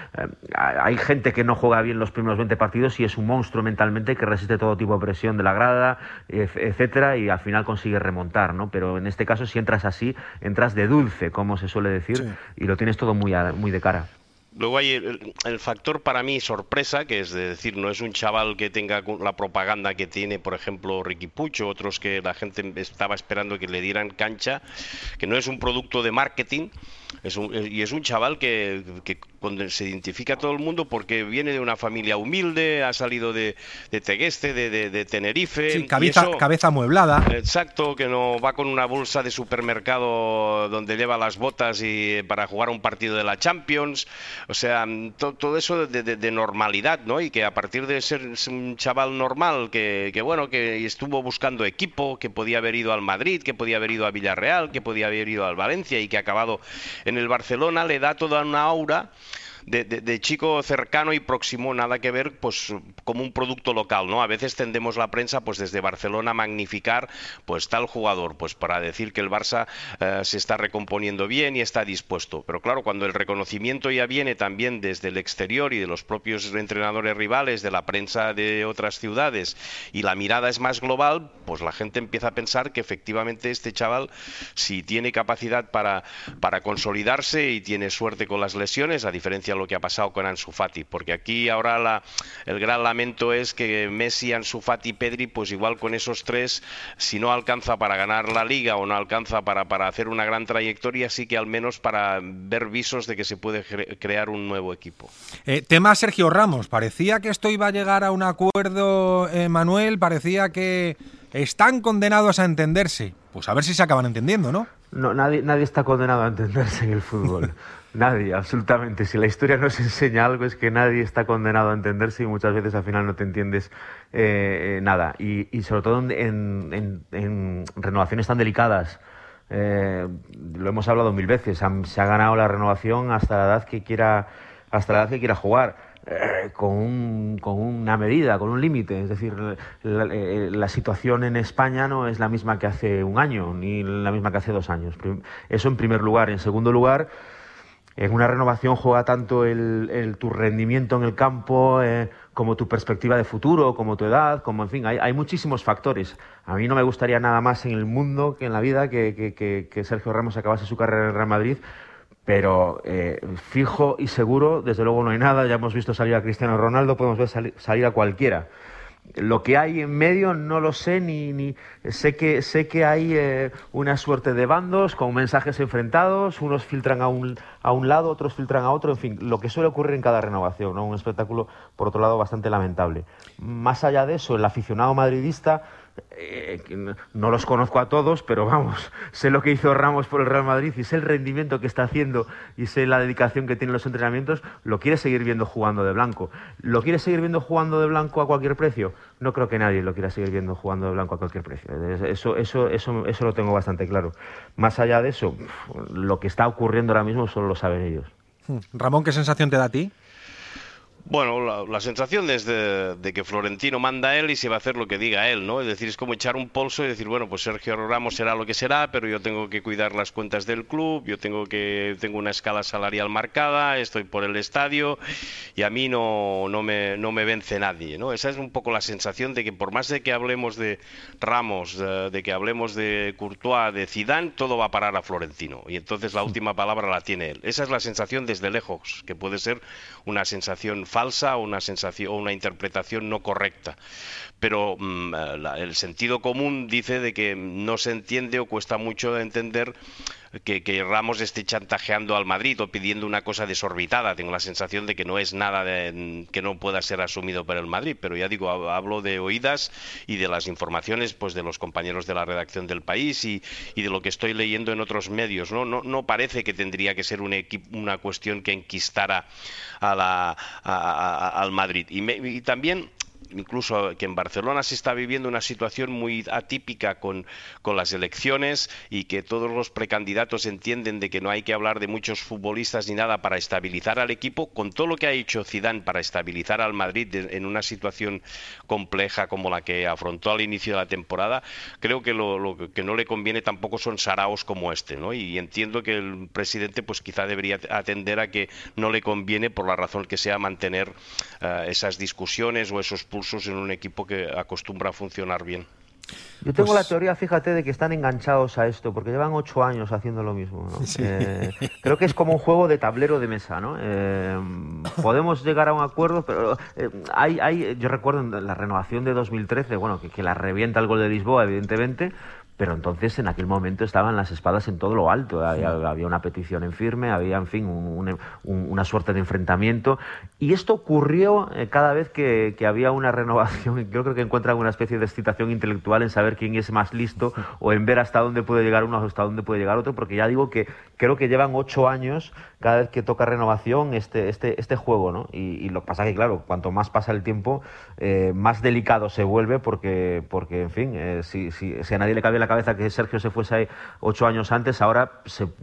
Hay gente que no juega bien los primeros 20 partidos y es un monstruo mentalmente que resiste todo tipo de presión de la grada, etcétera, y al final consigue remontar, ¿no? Pero en este caso, si entras así, entras de dulce, como se suele decir, sí, y lo tienes todo muy de cara. Luego hay el factor para mí sorpresa, que es decir, no es un chaval que tenga la propaganda que tiene, por ejemplo, Riqui Puig, otros que la gente estaba esperando que le dieran cancha, que no es un producto de marketing, es un chaval que cuando se identifica a todo el mundo porque viene de una familia humilde, ha salido de Tegueste, de Tenerife. Sí, cabeza amueblada. Exacto, que no va con una bolsa de supermercado donde lleva las botas y para jugar un partido de la Champions. O sea, todo eso de normalidad, ¿no? Y que a partir de ser un chaval normal, que estuvo buscando equipo, que podía haber ido al Madrid, que podía haber ido a Villarreal, que podía haber ido al Valencia y que ha acabado en el Barcelona, le da toda una aura de chico cercano y próximo, nada que ver pues como un producto local, ¿no? A veces tendemos la prensa pues desde Barcelona a magnificar pues tal jugador, pues para decir que el Barça se está recomponiendo bien y está dispuesto, pero claro, cuando el reconocimiento ya viene también desde el exterior y de los propios entrenadores rivales, de la prensa de otras ciudades, y la mirada es más global, pues la gente empieza a pensar que efectivamente este chaval, si tiene capacidad para consolidarse y tiene suerte con las lesiones, a diferencia de lo que ha pasado con Ansu Fati, porque aquí ahora el gran lamento es que Messi, Ansu Fati y Pedri, pues igual con esos tres, si no alcanza para ganar la Liga o no alcanza para hacer una gran trayectoria, sí que al menos para ver visos de que se puede crear un nuevo equipo. Tema Sergio Ramos, parecía que esto iba a llegar a un acuerdo, Manuel, parecía que están condenados a entenderse, pues a ver si se acaban entendiendo, ¿no? No, nadie está condenado a entenderse en el fútbol. Nadie, absolutamente. Si la historia nos enseña algo es que nadie está condenado a entenderse y muchas veces al final no te entiendes nada. Y sobre todo en renovaciones tan delicadas. Lo hemos hablado 1000 veces. Se ha ganado la renovación hasta la edad que quiera jugar. Con una medida, con un límite. Es decir, la situación en España no es la misma que hace un año, ni la misma que hace 2 años. Eso en primer lugar. En segundo lugar, en una renovación juega tanto tu rendimiento en el campo, como tu perspectiva de futuro, como tu edad, como en fin, hay muchísimos factores. A mí no me gustaría nada más en el mundo que en la vida que Sergio Ramos acabase su carrera en el Real Madrid, pero fijo y seguro, desde luego no hay nada. Ya hemos visto salir a Cristiano Ronaldo, podemos ver salir a cualquiera. Lo que hay en medio no lo sé, ni sé que hay una suerte de bandos con mensajes enfrentados, unos filtran a un lado, otros filtran a otro, en fin, lo que suele ocurrir en cada renovación, ¿no? Un espectáculo, por otro lado, bastante lamentable. Más allá de eso, el aficionado madridista, no los conozco a todos, pero vamos, sé lo que hizo Ramos por el Real Madrid y sé el rendimiento que está haciendo y sé la dedicación que tiene en los entrenamientos. Lo quiere seguir viendo jugando de blanco. ¿Lo quiere seguir viendo jugando de blanco a cualquier precio? No creo que nadie lo quiera seguir viendo jugando de blanco a cualquier precio. Eso lo tengo bastante claro. Más allá de eso, lo que está ocurriendo ahora mismo solo lo saben ellos. Ramón, ¿qué sensación te da a ti? Bueno, la sensación es de que Florentino manda a él y se va a hacer lo que diga él, ¿no? Es decir, es como echar un pulso y decir, bueno, pues Sergio Ramos será lo que será, pero yo tengo que cuidar las cuentas del club, tengo una escala salarial marcada, estoy por el estadio y a mí no me vence nadie, ¿no? Esa es un poco la sensación de que por más de que hablemos de Ramos, de que hablemos de Courtois, de Zidane, todo va a parar a Florentino y entonces la última palabra la tiene él. Esa es la sensación desde lejos, que puede ser una sensación falsa o una interpretación no correcta, pero el sentido común dice de que no se entiende o cuesta mucho entender que Ramos esté chantajeando al Madrid o pidiendo una cosa desorbitada. Tengo la sensación de que no es nada que no pueda ser asumido por el Madrid, pero ya digo, hablo de oídas y de las informaciones pues de los compañeros de la redacción del País y de lo que estoy leyendo en otros medios. No parece que tendría que ser una cuestión que enquistara al Madrid. Y también incluso que en Barcelona se está viviendo una situación muy atípica con las elecciones y que todos los precandidatos entienden de que no hay que hablar de muchos futbolistas ni nada para estabilizar al equipo. Con todo lo que ha hecho Zidane para estabilizar al Madrid en una situación compleja como la que afrontó al inicio de la temporada, creo que lo que no le conviene tampoco son saraos como este, ¿no? Y entiendo que el presidente pues quizá debería atender a que no le conviene, por la razón que sea, mantener esas discusiones o esos pulsos en un equipo que acostumbra a funcionar bien. Yo tengo la teoría, fíjate, de que están enganchados a esto, porque llevan 8 años haciendo lo mismo, ¿no? Sí. Creo que es como un juego de tablero de mesa, ¿no? Podemos llegar a un acuerdo, pero yo recuerdo en la renovación de 2013, bueno, que la revienta el gol de Lisboa, evidentemente, pero entonces en aquel momento estaban las espadas en todo lo alto, había una petición en firme, había, en fin, una suerte de enfrentamiento, y esto ocurrió cada vez que había una renovación. Yo creo que encuentran una especie de excitación intelectual en saber quién es más listo o en ver hasta dónde puede llegar uno o hasta dónde puede llegar otro, porque ya digo que creo que llevan 8 años cada vez que toca renovación este juego, ¿no? Y lo que pasa que, claro, cuanto más pasa el tiempo, más delicado se vuelve, porque en fin, si a nadie le cabe la cabeza que Sergio se fuese ahí 8 años antes, ahora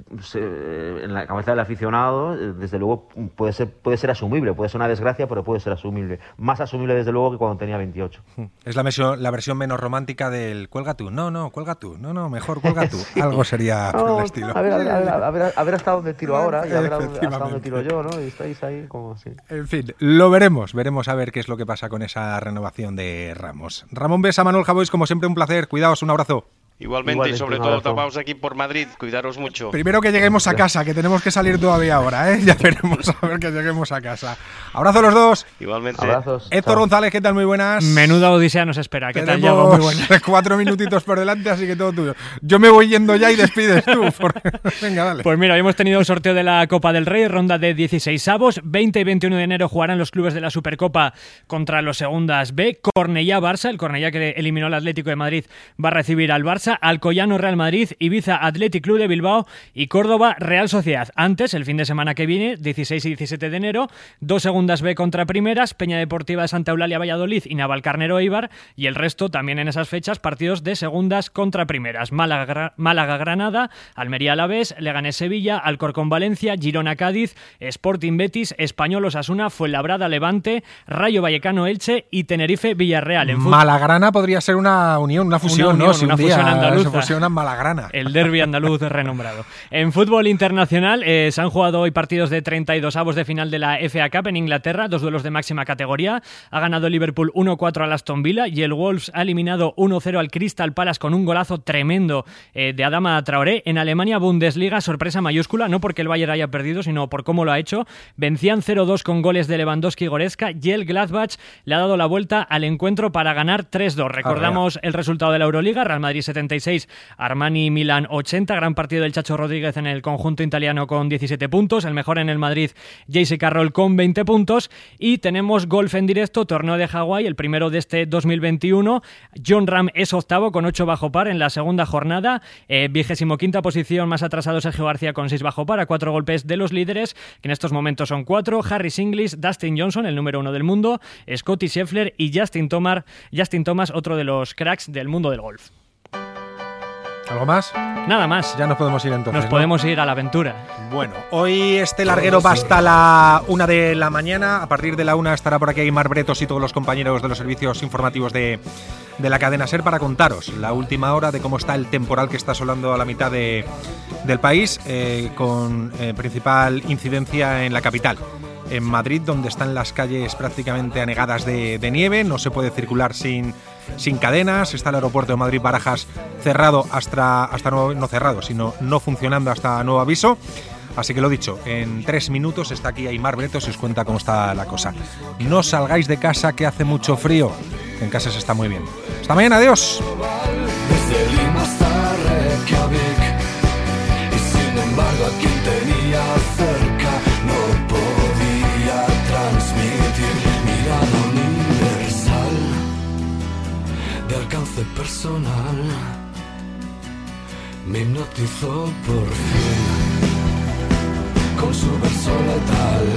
en la cabeza del aficionado, desde luego puede ser asumible, puede ser una desgracia, pero puede ser asumible. Más asumible, desde luego, que cuando tenía 28. Es la versión menos romántica del cuelga tú. No, cuelga tú. No, mejor cuelga tú. Algo sería por el estilo. A ver hasta dónde tiro ahora y a ver hasta dónde tiro yo, ¿no? Y estáis ahí como así. En fin, lo veremos a ver qué es lo que pasa con esa renovación de Ramos. Ramón Besa, Manuel Javois, como siempre un placer. Cuidaos, un abrazo. Igualmente, y sobre todo tapaos aquí por Madrid, cuidaros mucho. Primero que lleguemos a casa, que tenemos que salir todavía ahora, ¿eh? Ya veremos a ver que lleguemos a casa. Abrazo a los dos. Igualmente. Abrazos. Héctor Chao. González, ¿qué tal? Muy buenas. Menuda odisea nos espera. ¿Qué tal, Tenemos Yago? Muy buenas. 4 minutitos por delante, así que todo tuyo. Yo me voy yendo ya y despides tú. Venga, dale. Pues mira, hemos tenido el sorteo de la Copa del Rey, ronda de 16avos. 20 y 21 de enero jugarán los clubes de la Supercopa contra los segundas B. Cornellá-Barça, el Cornellá que eliminó al Atlético de Madrid va a recibir al Barça. Alcoyano Real Madrid, Ibiza Athletic Club de Bilbao y Córdoba Real Sociedad. Antes, el fin de semana que viene, 16 y 17 de enero, 2 segundas B contra primeras, Peña Deportiva de Santa Eulalia Valladolid y Navalcarnero Eibar, y el resto también en esas fechas partidos de segundas contra primeras. Málaga Granada, Almería Alavés, Leganés Sevilla, Alcorcón Valencia, Girona Cádiz, Sporting Betis, Español Osasuna, Fuenlabrada Levante, Rayo Vallecano Elche y Tenerife Villarreal. Malagrana podría ser una unión, una fusión, ¿no? Si un día andaluza. Se fusiona malagrana. El derbi andaluz renombrado. En fútbol internacional se han jugado hoy partidos de 32avos de final de la FA Cup en Inglaterra, 2 duelos de máxima categoría. Ha ganado Liverpool 1-4 al Aston Villa y el Wolves ha eliminado 1-0 al Crystal Palace con un golazo tremendo de Adama Traoré. En Alemania, Bundesliga, sorpresa mayúscula, no porque el Bayern haya perdido, sino por cómo lo ha hecho. Vencían 0-2 con goles de Lewandowski y Goretzka y el Gladbach le ha dado la vuelta al encuentro para ganar 3-2. Recordamos el resultado de la Euroliga: Real Madrid 76, Armani Milán 80, gran partido del Chacho Rodríguez en el conjunto italiano con 17 puntos, el mejor en el Madrid J.C. Carroll con 20 puntos, y tenemos golf en directo, torneo de Hawái, el primero de este 2021. Jon Rahm es octavo con 8 bajo par en la segunda jornada, 25ª posición, más atrasado Sergio García con 6 bajo par, a 4 golpes de los líderes, que en estos momentos son 4, Harris English, Dustin Johnson, el número 1 del mundo, Scottie Scheffler y Justin Thomas, otro de los cracks del mundo del golf. ¿Algo más? Nada más. Ya nos podemos ir entonces. Nos podemos ir a la aventura. Bueno, hoy este larguero va hasta la 1 de la mañana. A partir de la 1 estará por aquí Aimar Bretos y todos los compañeros de los servicios informativos de la cadena SER para contaros la última hora de cómo está el temporal que está asolando a la mitad del país, con principal incidencia en la capital. En Madrid, donde están las calles prácticamente anegadas de nieve, no se puede circular sin cadenas. Está el aeropuerto de Madrid-Barajas cerrado hasta nuevo, no cerrado, sino no funcionando hasta nuevo aviso. Así que lo dicho, en 3 minutos está aquí Aimar Bretos y os cuenta cómo está la cosa. No salgáis de casa, que hace mucho frío. En casa se está muy bien. Hasta mañana, adiós. Desde Lima hasta Reykjavik, y sin embargo a quien tenía cerca no podía transmitir mirada universal de alcance personal. Me hipnotizó por fin con su verso letal.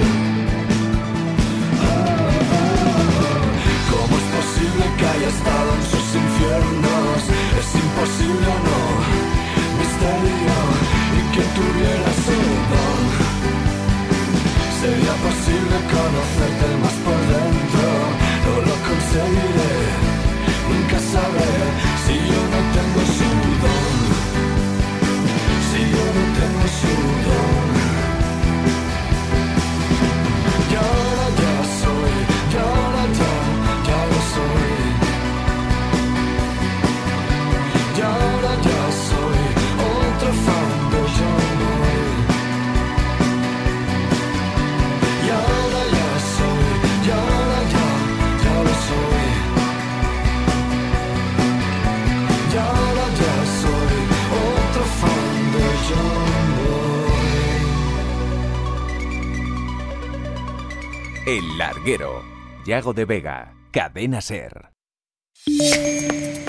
¿Cómo es posible que haya estado en sus infiernos? Es imposible o no, misterio, y que tuviera su don. Sería posible conocerte más por dentro, no lo conseguiré, nunca sabré si yo no tengo su don, si yo no tengo su don. Y ahora ya soy, y ahora ya lo soy. Y ahora ya soy otro fan de John Boy. Y ahora ya soy, y ahora ya lo soy. Y ahora ya soy otro fan de John Boy. El Larguero, Yago de Vega, Cadena SER.